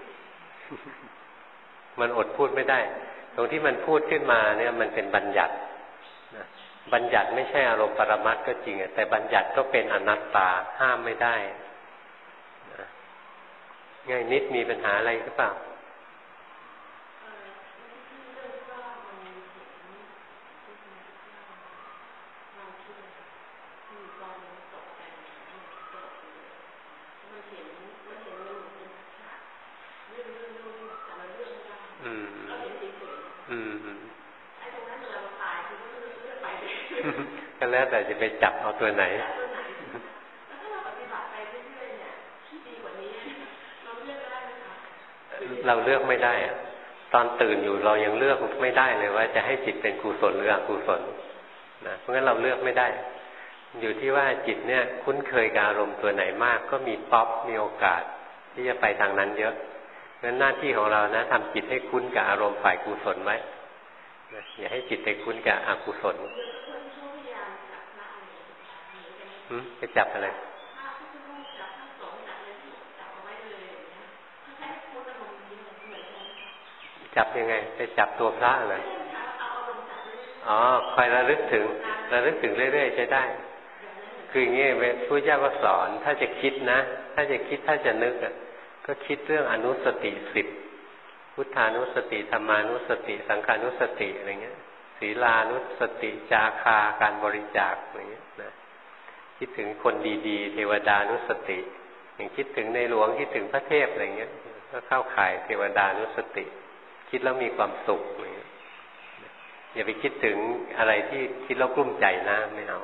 มันอดพูดไม่ได้ตรงที่มันพูดขึ้นมาเนี่ยมันเป็นบัญญัตินะบัญญัติไม่ใช่อารมณ์ปรมัตถ์ก็จริงแต่บัญญัติก็เป็นอนัตตาห้ามไม่ได้นะง่ายนิดมีปัญหาอะไรหรือเปล่าก็แล้วแต่จะไปจับเอาตัวไหนเราเลือกไม่ได้ตอนตื่นอยู่เรายังเลือกไม่ได้เลยว่าจะให้จิตเป็นกุศลหรืออกุศลนะเพราะงั้นเราเลือกไม่ได้อยู่ที่ว่าจิตเนี่ยคุ้นเคยกับอารมณ์ตัวไหนมากก็มีมีโอกาสที่จะไปทางนั้นเยอะงั้นหน้าที่ของเรานะทำจิตให้คุ้นกับอารมณ์ฝ่ายกุศลไว้อย่าให้จิตไปคุ้นกับอกุศลไปจับอะไรจับยังไงไปจับตัวพระอะไรอ๋อคอยระลึกถึงเรื่อยๆใช้ได้คืออย่างนี้พระพุทธเจ้าก็สอนถ้าจะคิดนะถ้าจะคิดถ้าจะนึกก็คิดเรื่องอนุสติ10พุทธานุสติธรรมานุสติสังขานุสติอะไรเงี้ยศีลานุสติจาคาการบริจาคอะไรเงี้ยนะคิดถึงคนดีๆเทวดานุสติอย่างคิดถึงในหลวงคิดถึงพระเทพอะไรเงี้ยก็เข้าข่ายเทวดานุสติคิดแล้วมีความสุขอะไรเงี้ยอย่าไปคิดถึงอะไรที่คิดแล้วกลุ้มใจนะไม่เอา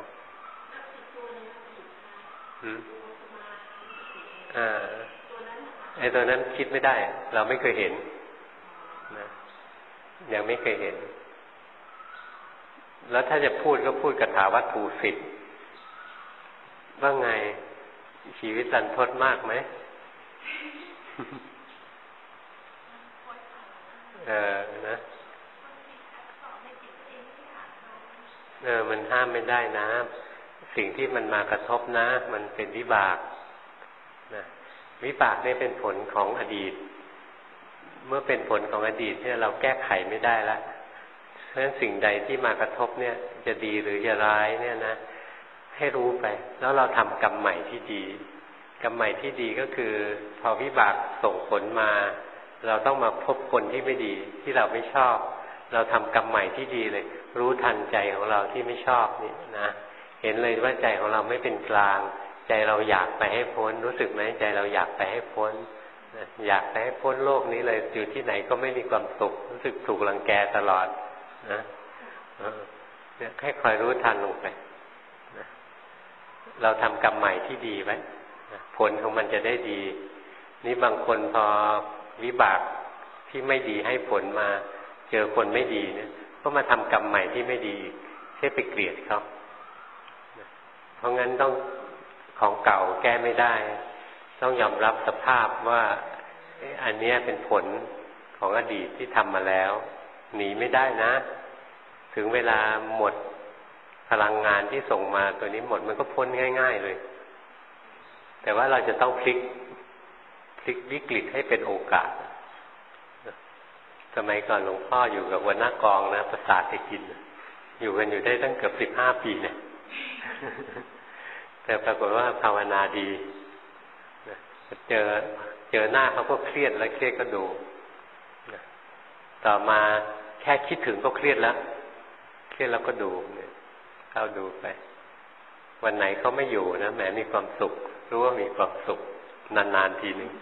ไอ้ตัวนั้นคิดไม่ได้เราไม่เคยเห็นนะยังไม่เคยเห็นแล้วถ้าจะพูดก็พูดกถาวัตถุ10ว่าไงชีวิตรันทดมากไหมนะมันห้ามไม่ได้นะสิ่งที่มันมากระทบนะมันเป็นวิบากนะวิบากนี่เป็นผลของอดีตเมื่อเป็นผลของอดีตเนี่ยเราแก้ไขไม่ได้แล้วเพราะฉะนั้นสิ่งใดที่มากระทบเนี่ยจะดีหรือจะร้ายเนี่ยนะให้รู้ไปแล้วเราทำกรรมใหม่ที่ดีกรรมใหม่ที่ดีก็คือพอวิบากส่งผลมาเราต้องมาพบคนที่ไม่ดีที่เราไม่ชอบเราทำกรรมใหม่ที่ดีเลยรู้ทันใจของเราที่ไม่ชอบนี่นะเห็นเลยว่าใจของเราไม่เป็นกลางใจเราอยากไปให้พ้นรู้สึกไหมใจเราอยากไปให้พ้นอยากไปให้พ้นโลกนี้เลยอยู่ที่ไหนก็ไม่มีความสุขรู้สึกถูกรังแกตลอดนะเนี่ยให้คอยรู้ทันลงไปนะเราทำกรรมใหม่ที่ดีไว้ผลของมันจะได้ดีนี่บางคนพอวิบากที่ไม่ดีให้ผลมาเจอคนไม่ดีเนี่ยก็มาทำกรรมใหม่ที่ไม่ดีใช่ไปเกลียดเขาเพราะงั้นต้องของเก่าแก้ไม่ได้ต้องยอมรับสภาพว่าอันนี้เป็นผลของอดีตที่ทำมาแล้วหนีไม่ได้นะถึงเวลาหมดพลังงานที่ส่งมาตัวนี้หมดมันก็พ้นง่ายๆเลยแต่ว่าเราจะต้องพลิกวิกฤตให้เป็นโอกาสสมัยก่อนหลวงพ่ออยู่กับหัวหน้ากองนะประสาทไปกินอยู่กันอยู่ได้ตั้งเกือบ15 ปีเนี่ยแต่ปรากฏว่าภาวนาดีเจอหน้าเขาก็เครียดแล้วเครียดก็ดูต่อมาแค่คิดถึงก็เครียดแล้วก็ดูเข้าดูไปวันไหนเขาไม่อยู่นะแหมมีความสุขรู้ว่ามีความสุขนานๆทีหนึ่ง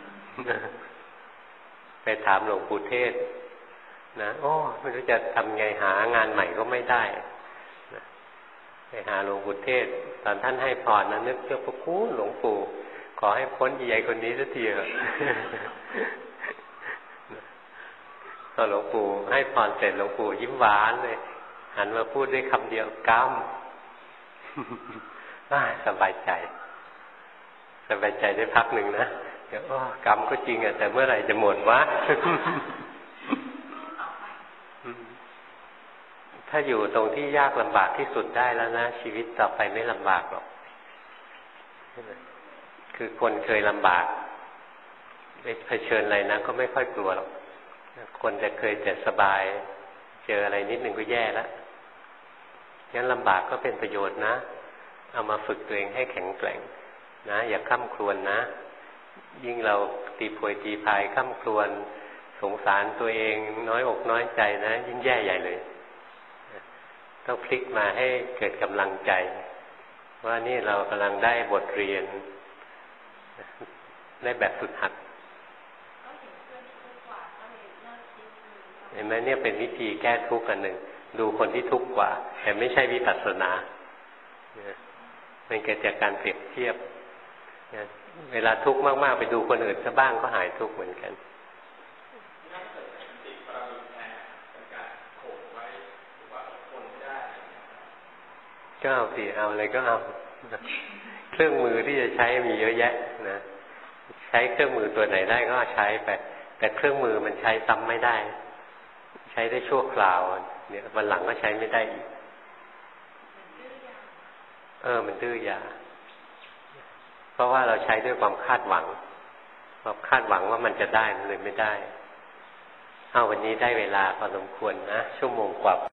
ไปถามหลวงปู่เทศนะโอ้ไม่รู้จะทำไงหางานใหม่ก็ไม่ได้ไปหาหลวงปู่เทศตอนท่านให้พรนะนึกเจ้าพระคุณหลวงปู่ขอให้พ้นใหญ่คนนี้สักทีเถอะพอหลวงปู่ให้พรเสร็จหลวงปู่ยิ้มหวานเลยหันมาพูดด้วยคำเดียวกรรมสบายใจได้พักหนึ่งนะเดี๋ยวกรรมก็จริงแต่เมื่อไหร่จะหมดวะ ถ้าอยู่ตรงที่ยากลำบากที่สุดได้แล้วนะชีวิตต่อไปไม่ลำบากหรอกคือคนเคยลำบากไปเผชิญอะไรนะก็ไม่ค่อยกลัวหรอกคนจะเคยแต่สบายเจออะไรนิดนึงก็แย่แล้วงั้นลำบากก็เป็นประโยชน์นะเอามาฝึกตัวเองให้แข็งแกร่งนะอย่าคร่ำครวญนะยิ่งเราตีโพยตีพายคร่ำครวญสงสารตัวเองน้อยอกน้อยใจนะยิ่งแย่ใหญ่เลยต้องพลิกมาให้เกิดกำลังใจว่านี่เรากำลังได้บทเรียนได้แบบฝึกหัดเห็นไหมเนี่ยเป็นวิธีแก้ทุกข์อันหนึ่งดูคนที่ทุกข์กว่าแต่ไม่ใช่วิปัสสนามันเกิดจากการเปรียบเทียบเวลาทุกข์มากๆไปดูคนอื่นซะบ้างก็หายทุกข์เหมือนกันก็เอาสิเอาอะไรก็เอาเครื่องมือที่จะใช้มีเยอะแยะนะใช้เครื่องมือตัวไหนได้ก็ใช้ไปแต่เครื่องมือมันใช้ซ้ำไม่ได้ใช้ได้ชั่วคราวเนี่ยวันหลังก็ใช้ไม่ได้อีกมันดื้อยาเพราะว่าเราใช้ด้วยความคาดหวังความคาดหวังว่ามันจะได้มันเลยไม่ได้วันนี้ได้เวลาพอสมควรนะชั่วโมงกว่า